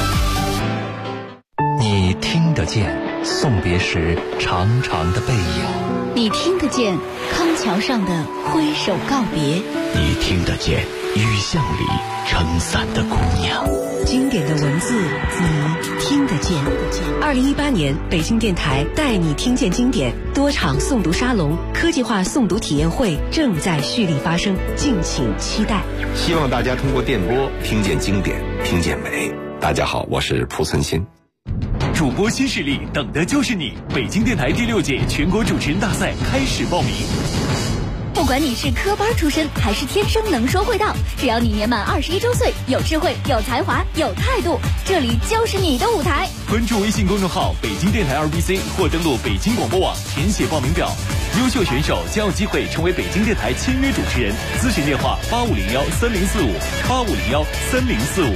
你听得见送别时长长的背影， 你听得见康桥上的挥手告别， 你听得见雨巷里撑伞的姑娘。 经典的文字你听得见。2018年北京电台带你听见经典多场诵读沙龙、科技化诵读体验会正在蓄力发生，敬请期待。 希望大家通过电波听见经典，听见美。大家好，我是蒲存昕。 主播新势力等的就是你！北京电台第6届全国主持人大赛开始报名。 不管你是科班出身还是天生能说会道，只要你年满21周岁，有智慧、有才华、有态度，这里就是你的舞台。 关注微信公众号北京电台2BC 或登录北京广播网填写报名表，优秀选手将有机会成为北京电台签约主持人。咨询电话85013045 85013045。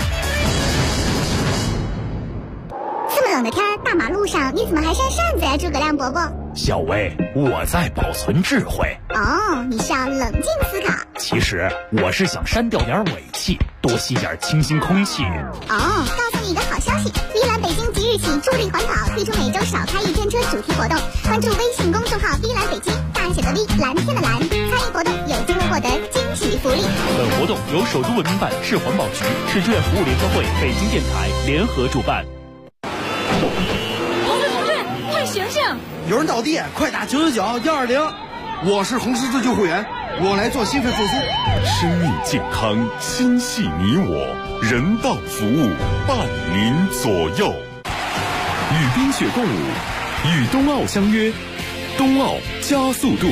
这么冷的天，大马路上你怎么还扇扇子呀，诸葛亮伯伯？ 小薇，我在保存智慧。 哦，你是要冷静思考。 其实我是想删掉点尾气，多吸点清新空气。 哦，告诉你一个好消息，V蓝北京即日起助力环保，推出每周少开1天车主题活动。关注微信公众号 V蓝北京，大写的 V， 蓝天的蓝，参与活动有机会获得惊喜福利。 本活动由首都文明办、市环保局、市志愿服务联合会、北京电台联合主办。 同志，快醒醒！ 有人倒地，快打999-120。我是红十字救护员，我来做心肺复苏。 生命健康，心系你我，人道服务伴您左右。与冰雪共舞，与冬奥相约，冬奥加速度。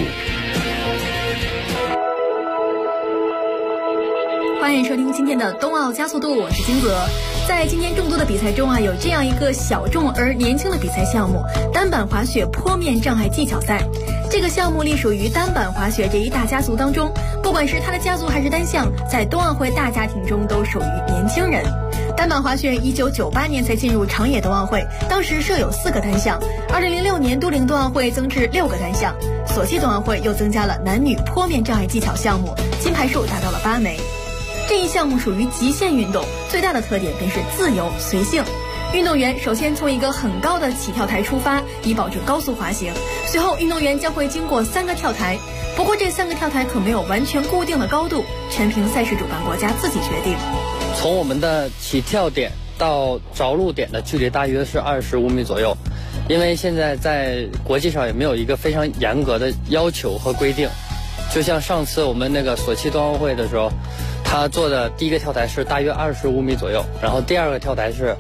欢迎收听今天的冬奥加速度，我是金泽。在今天众多的比赛中有这样一个小众而年轻的比赛项目——单板滑雪坡面障碍技巧赛。这个项目隶属于单板滑雪这一大家族当中，不管是它的家族还是单项，在冬奥会大家庭中都属于年轻人。 单板滑雪1998年才进入长野冬奥会，当时设有4个单项。2006年都灵冬奥会增至6个单项，索契冬奥会又增加了男女坡面障碍技巧项目，金牌数达到了8枚。这一项目属于极限运动，最大的特点便是自由随性。运动员首先从一个很高的起跳台出发，以保证高速滑行。随后，运动员将会经过3个跳台，不过这3个跳台可没有完全固定的高度，全凭赛事主办国家自己决定。 从我们的起跳点到着陆点的距离大约是25米左右，因为现在在国际上也没有一个非常严格的要求和规定。就像上次我们那个索契冬奥会的时候，他做的第一个跳台是大约25米左右，然后第2个跳台是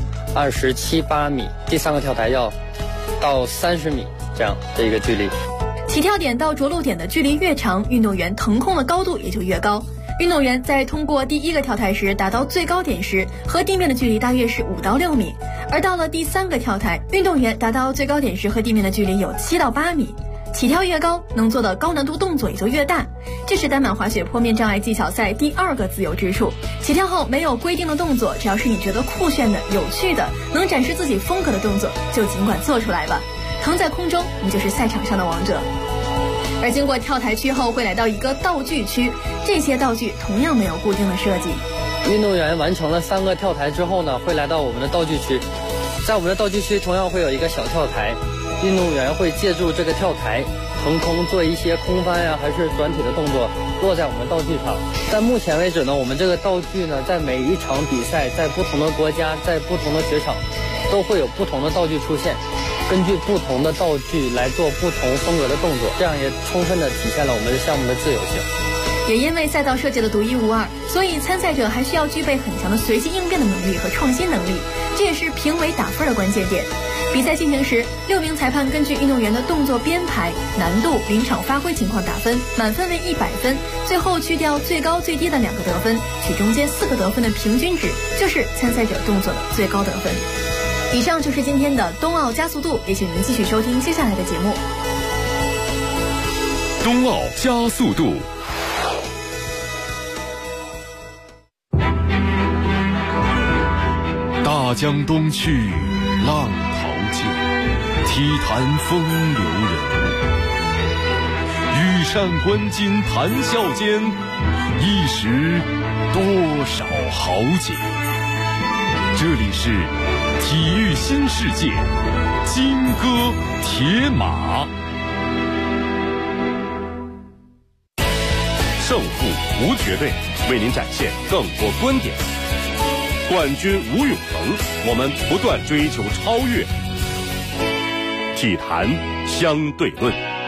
27、8米，第3个跳台要到30米这样的一个距离。 起跳点到着陆点的距离越长，运动员腾空的高度也就越高。运动员在通过第1个跳台时达到最高点时，和地面的距离大约是5到6米，而到了第3个跳台，运动员达到最高点时和地面的距离有7到8米。起跳越高，能做的高难度动作也就越大，这是单板滑雪坡面障碍技巧赛第2个自由之处。起跳后没有规定的动作，只要是你觉得酷炫的、有趣的、能展示自己风格的动作，就尽管做出来吧。腾在空中，你就是赛场上的王者。而经过跳台区后，会来到一个道具区，这些道具同样没有固定的设计。 运动员完成了3个跳台之后呢，会来到我们的道具区，在我们的道具区同样会有一个小跳台。运动员会借助这个跳台腾空做一些空翻呀，还是转体的动作，落在我们道具上。在目前为止呢，我们这个道具呢，在每一场比赛，在不同的国家，在不同的雪场，都会有不同的道具出现，根据不同的道具来做不同风格的动作，这样也充分的体现了我们的项目的自由性。 也因为赛道设计的独一无二，所以参赛者还需要具备很强的随机应变的能力和创新能力，这也是评委打分的关键点。比赛进行时，6名裁判根据运动员的动作编排、难度、临场发挥情况打分，满分为100分，最后去掉最高最低的2个得分，取中间4个得分的平均值，就是参赛者动作的最高得分。以上就是今天的冬奥加速度，也请您继续收听接下来的节目。 冬奥加速度。大江东去，浪淘尽，体坛风流人。羽扇纶巾谈笑间，一时多少豪杰。这里是体育新世界，金戈铁马。胜负无绝对，为您展现更多观点。冠军无永恒，我们不断追求超越。体坛相对论。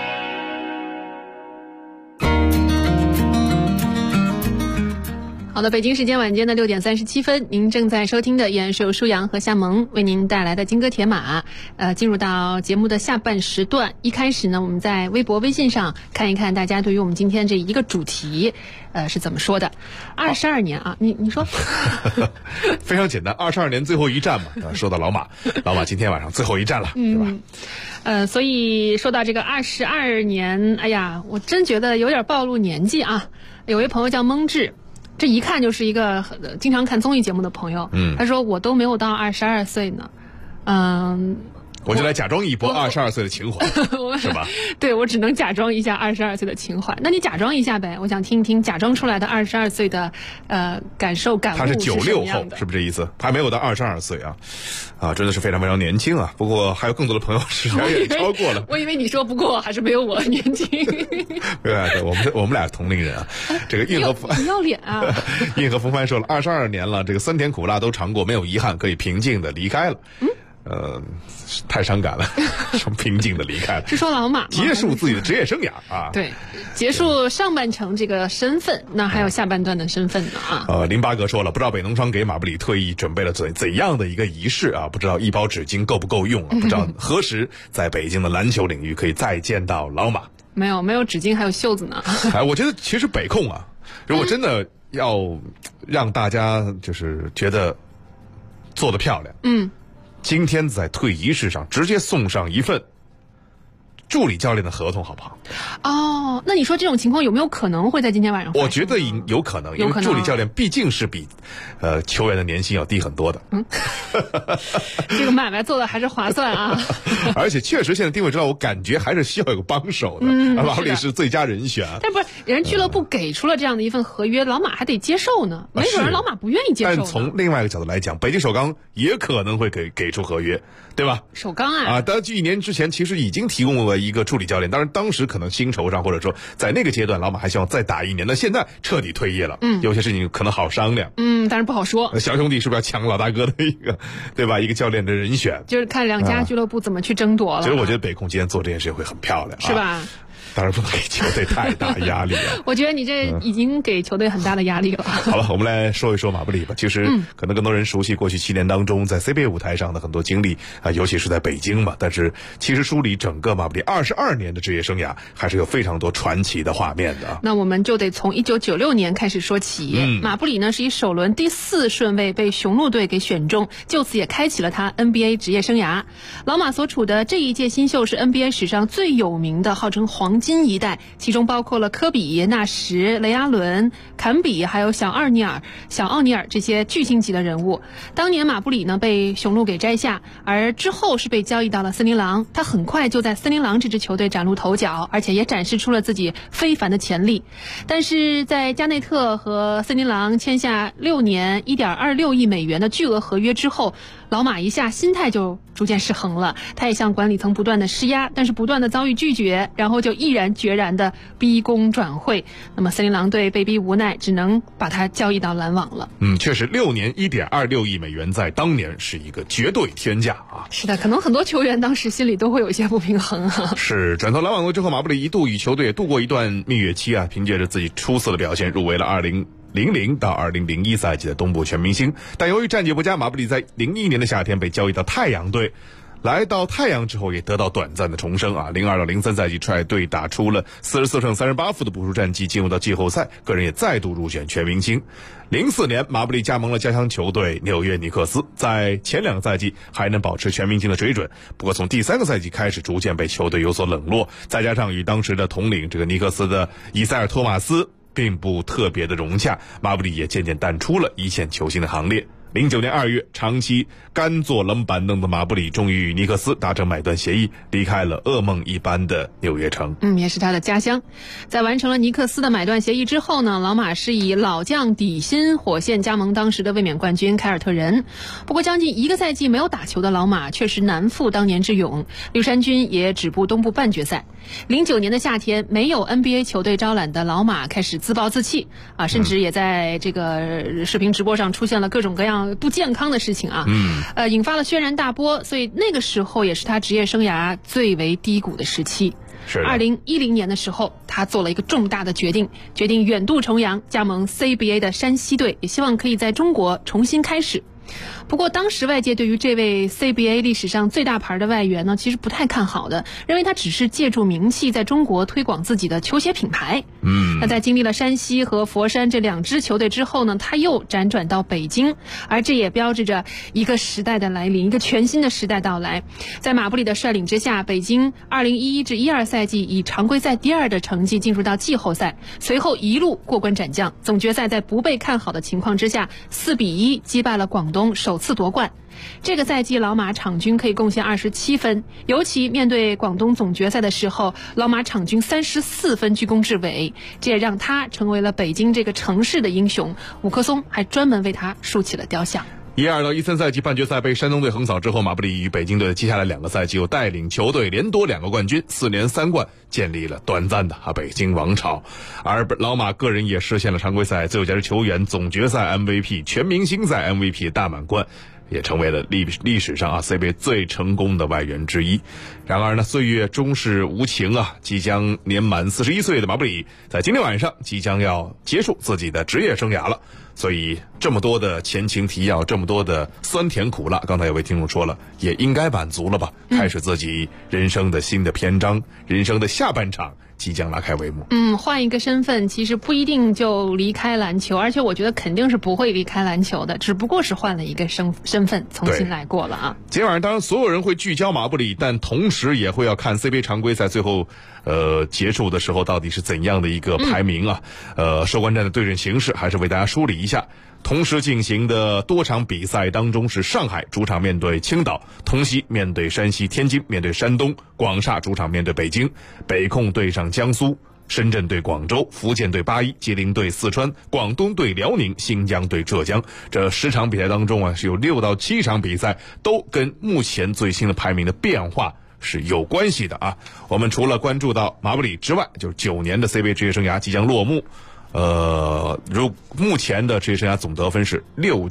好的，北京时间晚间的6点37分，您正在收听的依然是由舒阳和夏萌为您带来的金戈铁马。进入到节目的下半时段，一开始呢，我们在微博、微信上看一看大家对于我们今天这一个主题，是怎么说的。22年啊，你说， 非常简单，22年最后一站嘛。说到老马今天晚上最后一站了，对吧？ 所以说到这个22年，哎呀，我真觉得有点暴露年纪啊。有位朋友叫蒙志。这一看就是一个经常看综艺节目的朋友，他说我都没有到22岁呢， 我就来假装一波22岁的情怀，是吧？ 对，我只能假装一下22岁的情怀。那你假装一下呗，我想听一听假装出来的22岁的感受感悟。 他是96后，是不是这意思？还没有到22岁啊，真的是非常非常年轻啊。不过还有更多的朋友是远远超过了。 我以为你说不过还是没有我年轻。 对，我们俩同龄人啊。这个硬和不要脸啊！ 硬和风帆说了，22年了，这个酸甜苦辣都尝过，没有遗憾，可以平静的离开了。太伤感了，什么平静的离开了？ 是说老马结束自己的职业生涯啊？ 对，结束上半程这个身份，那还有下半段的身份呢啊。 林八哥说了，不知道北农庄给马布里特意准备了怎样的一个仪式啊？不知道一包纸巾够不够用啊？不知道何时在北京的篮球领域可以再见到老马？ 没有纸巾，还有袖子呢。 我觉得其实北控啊，如果真的要让大家就是觉得做得漂亮，今天在退仪式上直接送上一份助理教练的合同，好不好？ 哦，那你说这种情况有没有可能会在今天晚上发生？ 我觉得有可能，因为助理教练毕竟是比球员的年薪要低很多的。 这个买卖做的还是划算啊！ 而且确实现在丁伟知道，我感觉还是需要有个帮手的，马布里是最佳人选。 但不是人俱乐部给出了这样的一份合约，老马还得接受呢，没准老马不愿意接受。 但从另外一个角度来讲，北京首钢也可能会给出合约，对吧？ 首钢当1年之前其实已经提供了一个助理教练，当然当时可能薪酬上或者说在那个阶段，老马还希望再打1年，那现在彻底退役了，有些事情可能好商量， 但是不好说。 小兄弟是不是要抢老大哥的一个，对吧？一个教练的人选， 就是看两家俱乐部怎么去争夺了。 其实我觉得北控今天做这件事会很漂亮， 是吧？ 当然不能给球队太大压力啊！ 我觉得你这已经给球队很大的压力了。 好了，我们来说一说马布里吧。其实可能更多人熟悉过去7年当中在 CBA 舞台上的很多经历尤其是在北京嘛。但是其实梳理整个马布里22年的职业生涯，还是有非常多传奇的画面的。 那我们就得从1996年开始说起。马布里呢是以首轮第4顺位被雄鹿队给选中，就此也开启了他 NBA 职业生涯。老马所处的这一届新秀是 NBA 史上最有名的，号称黄金一代，其中包括了科比、纳什、雷阿伦、坎比，还有小奥尼尔这些巨星级的人物。当年马布里呢被雄鹿给摘下，而之后是被交易到了森林狼。他很快就在森林狼这支球队崭露头角，而且也展示出了自己非凡的潜力。但是在加内特和森林狼签下6年1.26亿美元的巨额合约之后，老马一下心态就逐渐失衡了。他也向管理层不断的施压，但是不断的遭遇拒绝，然后就毅然决然的逼宫转会。那么森林狼队被逼无奈，只能把他交易到篮网了。 确实6年1.26亿美元在当年是一个绝对天价啊！ 是的，可能很多球员当时心里都会有一些不平衡啊。 是，转投篮网队之后，马布里一度与球队也度过一段蜜月期啊，凭借着自己出色的表现，入围了2000到2001赛季的东部全明星。但由于战绩不佳，马布里在01年的夏天被交易到太阳队。来到太阳之后也得到短暂的重生啊，02到03赛季率队打出了44胜38负的不输战绩，进入到季后赛，个人也再度入选全明星。04年马布里加盟了家乡球队纽约尼克斯，在前2个赛季还能保持全明星的水准，不过从第3个赛季开始逐渐被球队有所冷落，再加上与当时的统领这个尼克斯的伊塞尔托马斯并不特别的融洽，马布里也渐渐淡出了一线球星的行列。09年2月，长期干坐冷板凳的马布里终于与尼克斯达成买断协议，离开了噩梦一般的纽约城。 也是他的家乡。在完成了尼克斯的买断协议之后呢，老马是以老将底薪火线加盟当时的卫冕冠军凯尔特人。不过将近1个赛季没有打球的老马确实难复当年之勇，绿衫军也止步东部半决赛。09年的夏天，没有 NBA 球队招揽的老马开始自暴自弃啊，甚至也在这个视频直播上出现了各种各样不健康的事情啊，引发了轩然大波，所以那个时候也是他职业生涯最为低谷的时期。2010年的时候，他做了一个重大的决定远渡重洋，加盟 CBA 的山西队，也希望可以在中国重新开始。不过当时外界对于这位 CBA 历史上最大牌的外援呢，其实不太看好的，认为他只是借助名气在中国推广自己的球鞋品牌。那在经历了山西和佛山这2支球队之后呢，他又辗转到北京，而这也标志着一个时代的来临，一个全新的时代到来。在马布里的率领之下，北京2011至12赛季以常规赛第2的成绩进入到季后赛，随后一路过关斩将，总决赛在不被看好的情况之下4-1击败了广东，首次夺冠。这个赛季老马场均可以贡献27分，尤其面对广东总决赛的时候，老马场均34分居功至伟，这也让他成为了北京这个城市的英雄。伍克松还专门为他竖起了雕像。 12到13赛季半决赛被山东队横扫之后，马布里与北京队接下来2个赛季又带领球队连夺2个冠军，4连3冠，建立了短暂的北京王朝。而老马个人也实现了常规赛最有价值球员、总决赛 MVP、全明星赛 MVP 大满贯，也成为了历史上CBA 最成功的外援之一。然而呢，岁月终是无情啊！即将年满41岁的马布里，在今天晚上即将要结束自己的职业生涯了。所以这么多的前情提要，这么多的酸甜苦辣，刚才有位听众说了，也应该满足了吧？开始自己人生的新的篇章，人生的下半场， 即将拉开帷幕。 换一个身份其实不一定就离开篮球，而且我觉得肯定是不会离开篮球的，只不过是换了一个身份重新来过了啊。 今天晚上当然所有人会聚焦马布里，但同时也会要看 CBA 常规赛最后结束的时候到底是怎样的一个排名啊。收官战的对阵形势还是为大家梳理一下。同时进行的多场比赛当中，是上海主场面对青岛，同曦面对山西，天津面对山东，广厦主场面对北京，北控对上江苏，深圳对广州，福建对八一，吉林对四川，广东对辽宁，新疆对浙江。这10场比赛当中啊，是有6到7场比赛都跟目前最新的排名的变化是有关系的啊。我们除了关注到马布里之外，就是9年的 CBA 职业生涯即将落幕。目前的职业生涯总得分是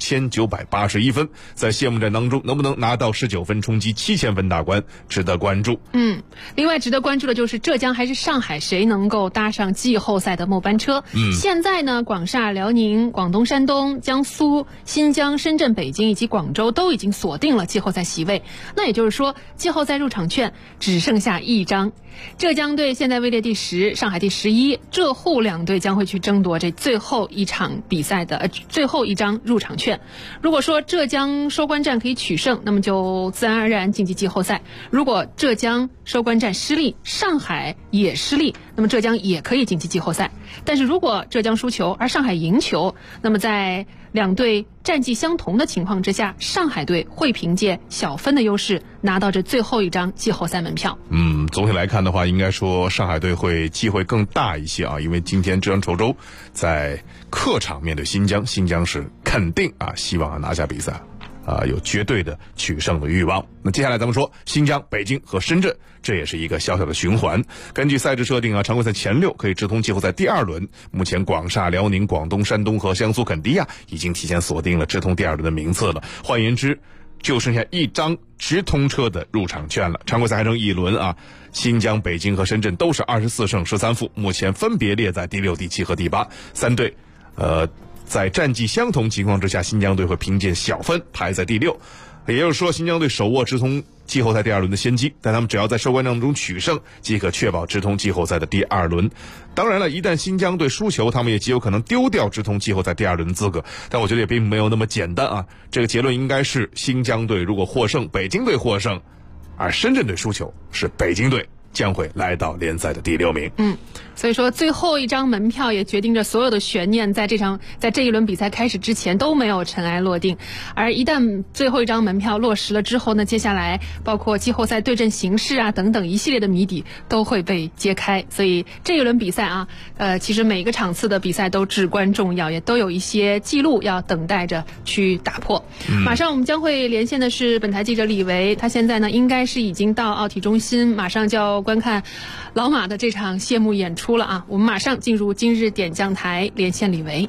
6981分，在谢幕战当中能不能拿到19分冲击7000分大关，值得关注。 另外值得关注的就是浙江还是上海谁能够搭上季后赛的末班车。现在呢，广厦、辽宁、广东、山东、江苏、新疆、深圳、北京以及广州都已经锁定了季后赛席位，那也就是说季后赛入场券只剩下1张。浙江队现在位列第10，上海第11，浙沪2队将会去争夺这最后一场比赛的最后1张入场券。如果说浙江收官战可以取胜，那么就自然而然晋级季后赛。如果浙江收官战失利，上海也失利，那么浙江也可以晋级季后赛。但是如果浙江输球而上海赢球，那么在2队战绩相同的情况之下，上海队会凭借小分的优势拿到这最后1张季后赛门票。 总体来看的话，应该说上海队会机会更大一些啊，因为今天浙江稠州在客场面对新疆，新疆是肯定希望拿下比赛。有绝对的取胜的欲望。那接下来咱们说新疆、北京和深圳，这也是一个小小的循环。根据赛制设定常规赛前6可以直通季后赛第2轮。目前广厦、辽宁、广东、山东和江苏肯迪亚已经提前锁定了直通第2轮的名次了。换言之，就剩下1张直通车的入场券了。常规赛还剩1轮啊。新疆、北京和深圳都是24胜13负，目前分别列在第6、第7和第8。3队在战绩相同情况之下，新疆队会凭借小分排在第6，也就是说新疆队手握直通季后赛第2轮的先机，但他们只要在收官战中取胜，即可确保直通季后赛的第2轮。当然了，一旦新疆队输球，他们也极有可能丢掉直通季后赛第2轮的资格，但我觉得也并没有那么简单啊。这个结论应该是新疆队如果获胜，北京队获胜，而深圳队输球，是北京队将会来到联赛的第6名。 所以说最后1张门票也决定着所有的悬念在这一轮比赛开始之前都没有尘埃落定，而一旦最后1张门票落实了之后呢，接下来包括季后赛对阵形势等等一系列的谜底都会被揭开。所以这一轮比赛其实每个场次的比赛都至关重要，也都有一些记录要等待着去打破。马上我们将会连线的是本台记者李维，他现在呢应该是已经到奥体中心，马上就要观看老马的这场谢幕演出了我们马上进入今日点将台，连线李维。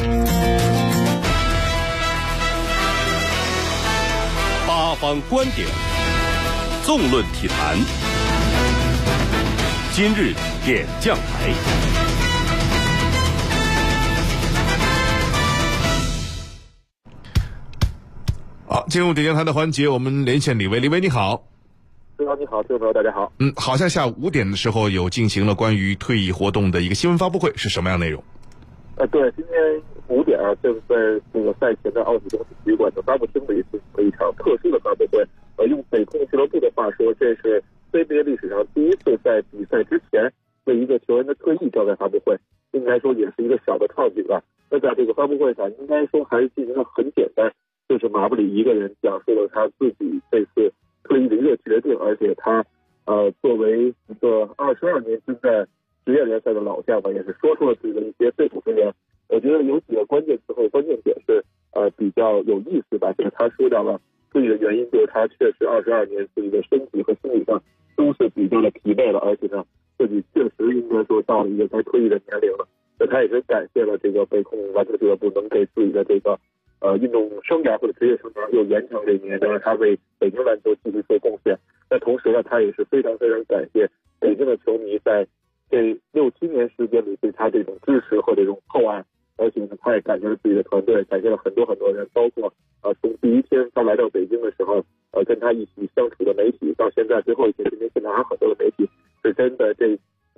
八方观点，纵论体坛，今日点将台。 好，进入点将台的环节，我们连线李维。李维你好。 你好，听众朋友大家好。 好像下午5点的时候有进行了关于退役活动的一个新闻发布会，是什么样内容？ 对，今天5点就是在这个赛前的奥体中心体育馆的发布厅里进行了一场特殊的发布会。用北控俱乐部的话说，这是 CBA 历史上第1次在比赛之前为一个球员的退役召开发布会，应该说也是一个小的创举吧。那在这个发布会上，应该说还是进行的很简单，就是马布里一个人讲述了他自己这次退役的一个决定，而且他作为一个22年身在职业联赛的老将吧，也是说出了自己的一些肺腑之言。我觉得有几个关键词和关键点是比较有意思吧。就是他说到了自己的原因，就是他确实22年自己的身体和心理上都是比较的疲惫了，而且呢自己确实应该说到了一个该退役的年龄了。那他也是感谢了这个北控篮球俱乐部能给自己的这个运动生涯或者职业生涯又延长这1年，让他为北京篮球继续做贡献。那同时呢，他也是非常非常感谢北京的球迷在这6、7年时间里对他这种支持和这种厚爱，而且呢，他也感谢了自己的团队，感谢了很多很多人，包括从第1天他来到北京的时候，跟他一起相处的媒体，到现在最后一天今天现在还有很多的媒体，是真的这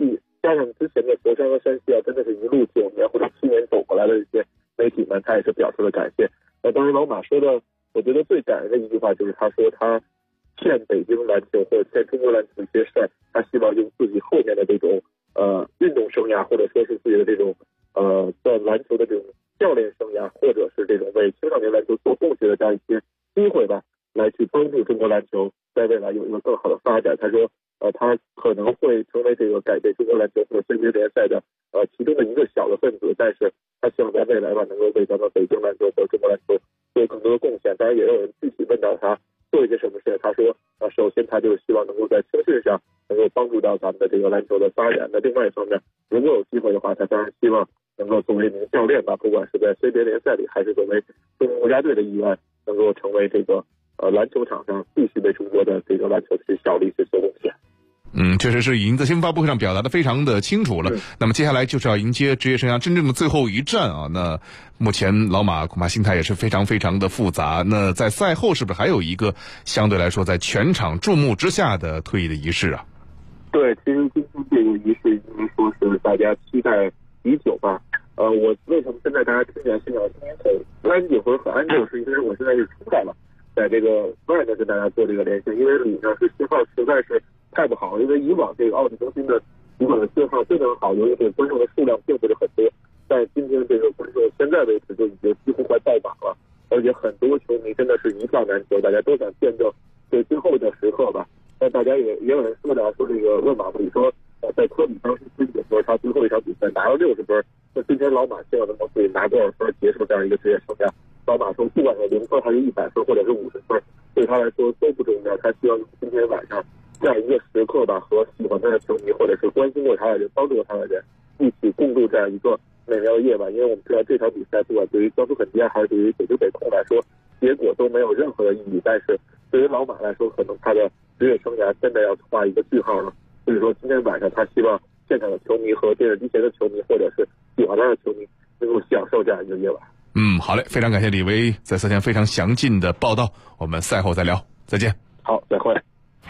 加上之前的佛山和山西真的是一路9年或者7年走过来的一些媒体们，他也是表示了感谢。当然老马说的，我觉得最感人的一句话就是他说他欠北京篮球或者欠中国篮球一些事儿，他希望用自己后面的这种运动生涯，或者说是自己的这种在篮球的这种教练生涯，或者是这种为青少年篮球做贡献的这样一些机会吧，来去帮助中国篮球在未来有一个更好的发展。他说他可能会成为这个改变中国篮球或者CBA联赛的其中的一个小的分子，但是他希望在未来吧能够为咱们北京篮球和中国篮球做更多的贡献。当然也有人具体问到他做一些什么事，他说首先他就是希望能够在青训上能够帮助到咱们的这个篮球的发展。那另外一方面，如果有机会的话，他当然希望能够作为一名教练吧，不管是在 CBA 联赛里还是作为中国国家队的一员，能够成为这个篮球场上继续为中国的这个篮球去效力去做贡献。 确实是已经在新闻发布会上表达的非常的清楚了。那么接下来就是要迎接职业生涯真正的最后一战啊。那目前老马恐怕心态也是非常非常的复杂。那在赛后是不是还有一个相对来说在全场注目之下的退役的仪式啊？ 对，其实今天这个仪式应该说是大家期待已久吧。我为什么现在大家听起来现场很安静或者很安静，是因为我现在是出来了，在这个外面跟大家做这个连线，因为里面是信号实在是太不好，因为以往这个奥体中心的尽管的信号非常好，由于这个观众的数量并不是很多，但今天这个观众现在为止就已经几乎快爆满了，而且很多球迷真的是一票难求，大家都想见证这最后的时刻吧。那大家也有人说的，说这个问马布里说，在科比当时自己说他最后一场比赛拿了60分，那今天老马希望能够自己拿多少分结束这样一个职业生涯？老马说，不管是0分还是100分或者是50分，对他来说都不重要，他希望今天晚上这样一个时刻吧，和喜欢他的球迷或者是关心过他的人、帮助过他的人一起共度这样一个美妙的夜晚。因为我们知道这场比赛不管对于江苏肯尼亚还是对于北京北控来说，结果都没有任何的意义，但是对于老马来说，可能他的职业生涯真的要画一个句号了。所以说今天晚上他希望现场的球迷和电视机前的球迷或者是喜欢他的球迷能够享受这样一个夜晚。 好嘞，非常感谢李维在赛前非常详尽的报道，我们赛后再聊，再见。 好，再会。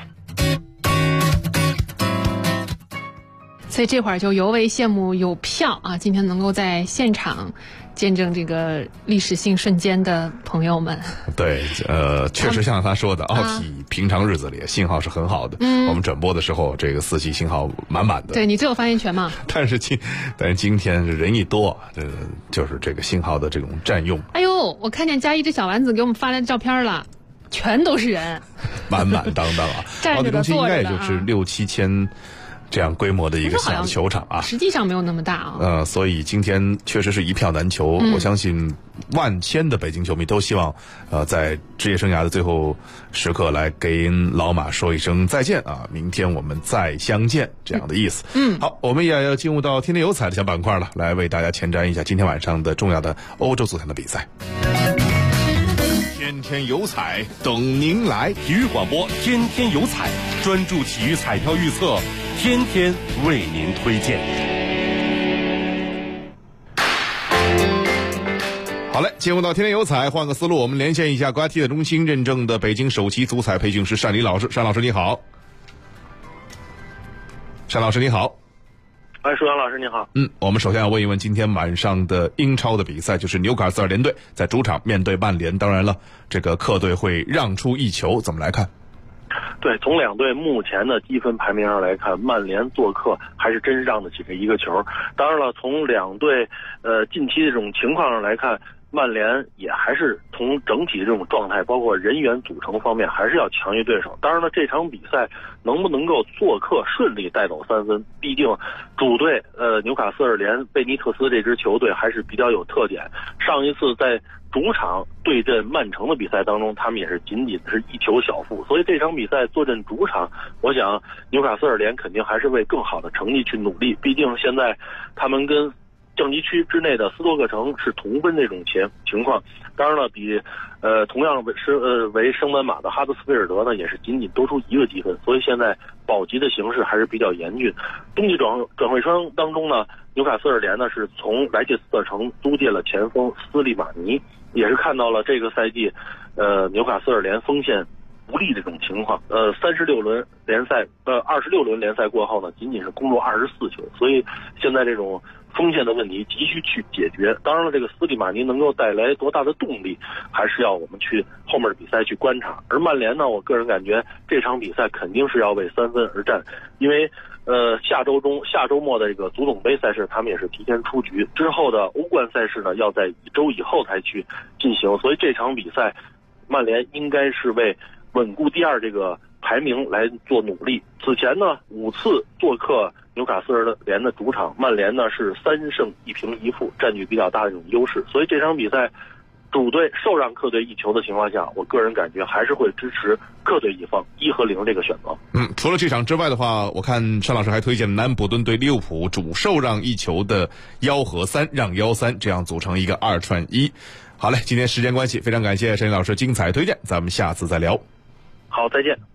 所以这会儿就尤为羡慕有票啊，今天能够在现场见证这个历史性瞬间的朋友们。对，确实像他说的，奥体平常日子里信号是很好的，我们转播的时候这个4G信号满满的。对，你最有发言权嘛。但是今天人一多，就是这个信号的这种占用。哎呦，我看见佳一这小丸子给我们发来的照片了，全都是人，满满当当啊！奥体中心应该也就是6-7千。这样规模的一个小球场啊，实际上没有那么大啊。所以今天确实是一票难求。我相信万千的北京球迷都希望，在职业生涯的最后时刻来跟老马说一声再见啊！明天我们再相见，这样的意思。好，我们也要进入到天天有彩的小板块了，来为大家前瞻一下今天晚上的重要的欧洲足坛的比赛。天天有彩等您来， 体育广播天天有彩，专注体育彩票预测，天天为您推荐。 好嘞，进入到天天有彩，换个思路，我们连线一下国家体育中心认证的北京首席足彩培训师单黎老师。单老师你好。单老师你好。 舒阳老师你好。 我们首先要问一问今天晚上的英超的比赛，就是纽卡斯尔联队在主场面对曼联，当然了，这个客队会让出1球，怎么来看？ 对，从两队目前的积分排名上来看，曼联做客还是真让得起这1个球。当然了，从两队近期的这种情况上来看，曼联也还是从整体的这种状态，包括人员组成方面，还是要强于对手。当然了，这场比赛能不能够做客顺利带走3分，毕竟主队纽卡斯尔联贝尼特斯这支球队还是比较有特点。上一次在主场对阵曼城的比赛当中，他们也是仅仅是1球小负，所以这场比赛坐镇主场，我想纽卡斯尔联肯定还是为更好的成绩去努力。毕竟现在他们跟降级区之内的斯托克城是同分这种情况，当然了，比同样为升班马的哈德斯菲尔德呢，也是仅仅多出1个积分，所以现在保级的形势还是比较严峻。冬季转会窗当中呢，纽卡斯尔联呢是从莱切斯特城租借了前锋斯利马尼，也是看到了这个赛季纽卡斯尔联锋线不利这种情况。26轮联赛，26轮联赛过后呢，仅仅是攻入24球，所以现在这种锋线的问题急需去解决。当然了，这个斯蒂马尼能够带来多大的动力，还是要我们去后面的比赛去观察。而曼联呢，我个人感觉这场比赛肯定是要为3分而战，因为下周末的这个足总杯赛事，他们也是提前出局，之后的欧冠赛事呢，要在1周以后才去进行，所以这场比赛，曼联应该是为稳固第2这个排名来做努力。此前呢，5次做客纽卡斯尔联的主场，曼联呢是3胜1平1负，占据比较大的这种优势，所以这场比赛主队受让客队1球的情况下，我个人感觉还是会支持客队一方1和0这个选择。 除了这场之外的话，我看单老师还推荐南普顿对利物浦主受让1球的1和3让1 3，这样组成一个2串1。好嘞，今天时间关系，非常感谢申老师精彩推荐，咱们下次再聊。 好，再见。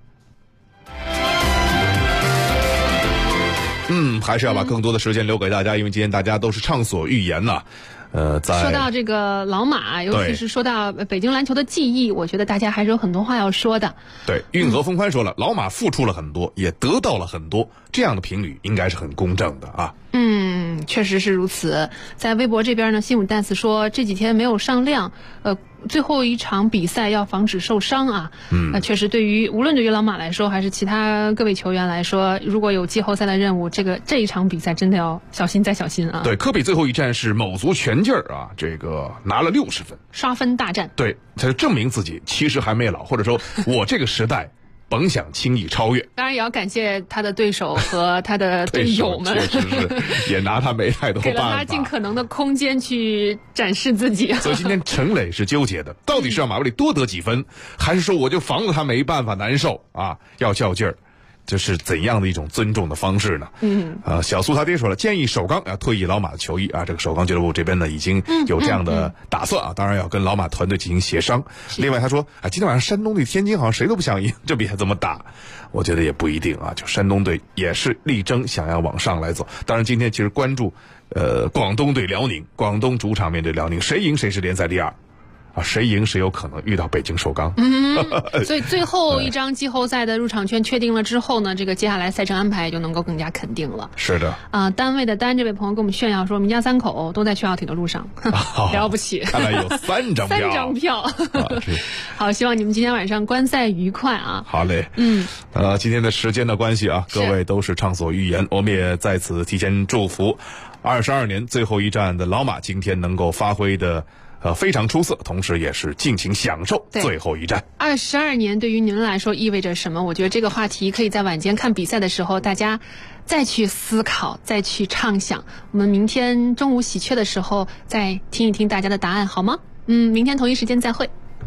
还是要把更多的时间留给大家，因为今天大家都是畅所欲言呐。 说到这个老马，尤其是说到北京篮球的记忆，我觉得大家还是有很多话要说的。 对，运河风宽说了，老马付出了很多，也得到了很多，这样的评语应该是很公正的啊。 确实是如此。在微博这边呢，西姆丹斯说这几天没有上量，最后一场比赛要防止受伤啊。确实无论对于老马来说，还是其他各位球员来说，如果有季后赛的任务，这一场比赛真的要小心再小心啊。 对，科比最后一战是卯足全劲儿啊，这个拿了60分， 刷分大战。 对，他就证明自己其实还没老，或者说我这个时代甭想轻易超越。 当然也要感谢他的对手和他的队友们， 确实是也拿他没太多办法， 给了他尽可能的空间去展示自己。 所以今天陈磊是纠结的，到底是让马布里多得几分，还是说我就防着他没办法难受啊？要较劲儿。这是怎样的一种尊重的方式呢？小苏他爹说了，建议首钢要退役老马的球衣啊。这个首钢俱乐部这边呢已经有这样的打算啊，当然要跟老马团队进行协商。另外他说，今天晚上山东对天津好像谁都不想赢，这比赛怎么打？我觉得也不一定啊，就山东队也是力争想要往上来走。当然今天其实关注广东对辽宁，广东主场面对辽宁，谁赢谁是联赛第2。谁赢谁有可能遇到北京首钢。 所以最后一张季后赛的入场券确定了之后呢，这个接下来赛程安排就能够更加肯定了。 是的。 单位的单这位朋友跟我们炫耀说，我们家3口都在去奥体的路上，了不起。 看来有3张票。 3张票。好，希望你们今天晚上观赛愉快啊。 好嘞。今天的时间的关系啊，各位都是畅所欲言，我们也在此提前祝福22年最后一战的老马今天能够发挥的非常出色，同时也是尽情享受最后一战。 22年对于您来说意味着什么？我觉得这个话题可以在晚间看比赛的时候，大家再去思考，再去畅想。我们明天中午喜鹊的时候再听一听大家的答案，好吗？明天同一时间再会。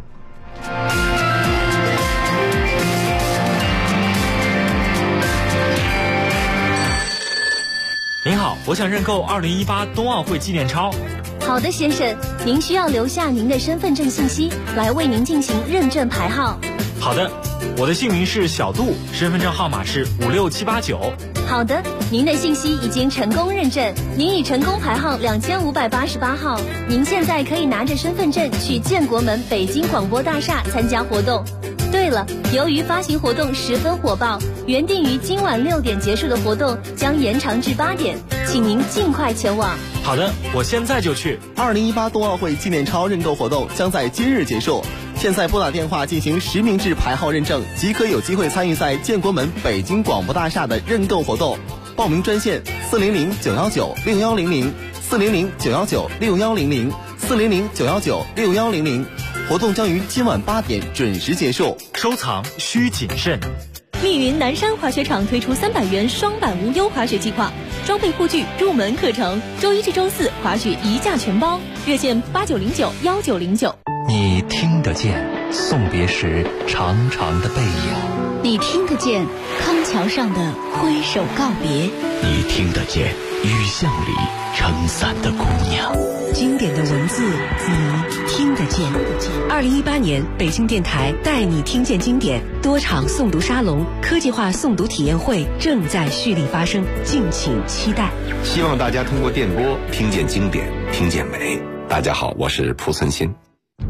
您好，我想认购2018冬奥会纪念钞。 好的，先生，您需要留下您的身份证信息，来为您进行认证排号。 好的，我的姓名是小杜，身份证号码是56789。 好的，您的信息已经成功认证，您已成功排号2588号。您现在可以拿着身份证去建国门北京广播大厦参加活动。对了，由于发行活动十分火爆，原定于今晚6点结束的活动将延长至8点，请您尽快前往。 好的，我现在就去。 2018冬奥会纪念钞认购活动将在今日结束，现在拨打电话进行实名制排号认证，即可有机会参与在建国门北京广播大厦的认购活动。报名专线400-919-6100 400-919-6100 400-919-6100。活动将于今晚8点准时结束， 收藏需谨慎。 密云南山滑雪场推出300元双板无忧滑雪计划，装备护具、入门课程，周1至周4滑雪一价全包，热线8909-1909。 你听得见送别时长长的背影， 你听得见康桥上的挥手告别， 你听得见雨巷里撑伞的姑娘。 经典的文字，你听得见。2018年北京电台带你听见经典多场诵读沙龙、科技化诵读体验会正在蓄力发生，敬请期待。 希望大家通过电波听见经典，听见美。大家好，我是蒲存昕。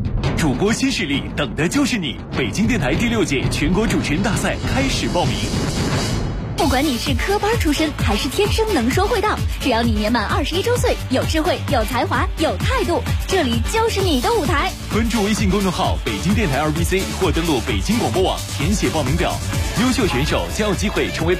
主播新势力，等的就是你！北京电台第6届全国主持人大赛开始报名。 不管你是科班出身还是天生能说会道，只要你年满21周岁，有智慧、有才华、有态度，这里就是你的舞台。 关注微信公众号北京电台2BC 或登录北京广播网填写报名表，优秀选手将有机会成为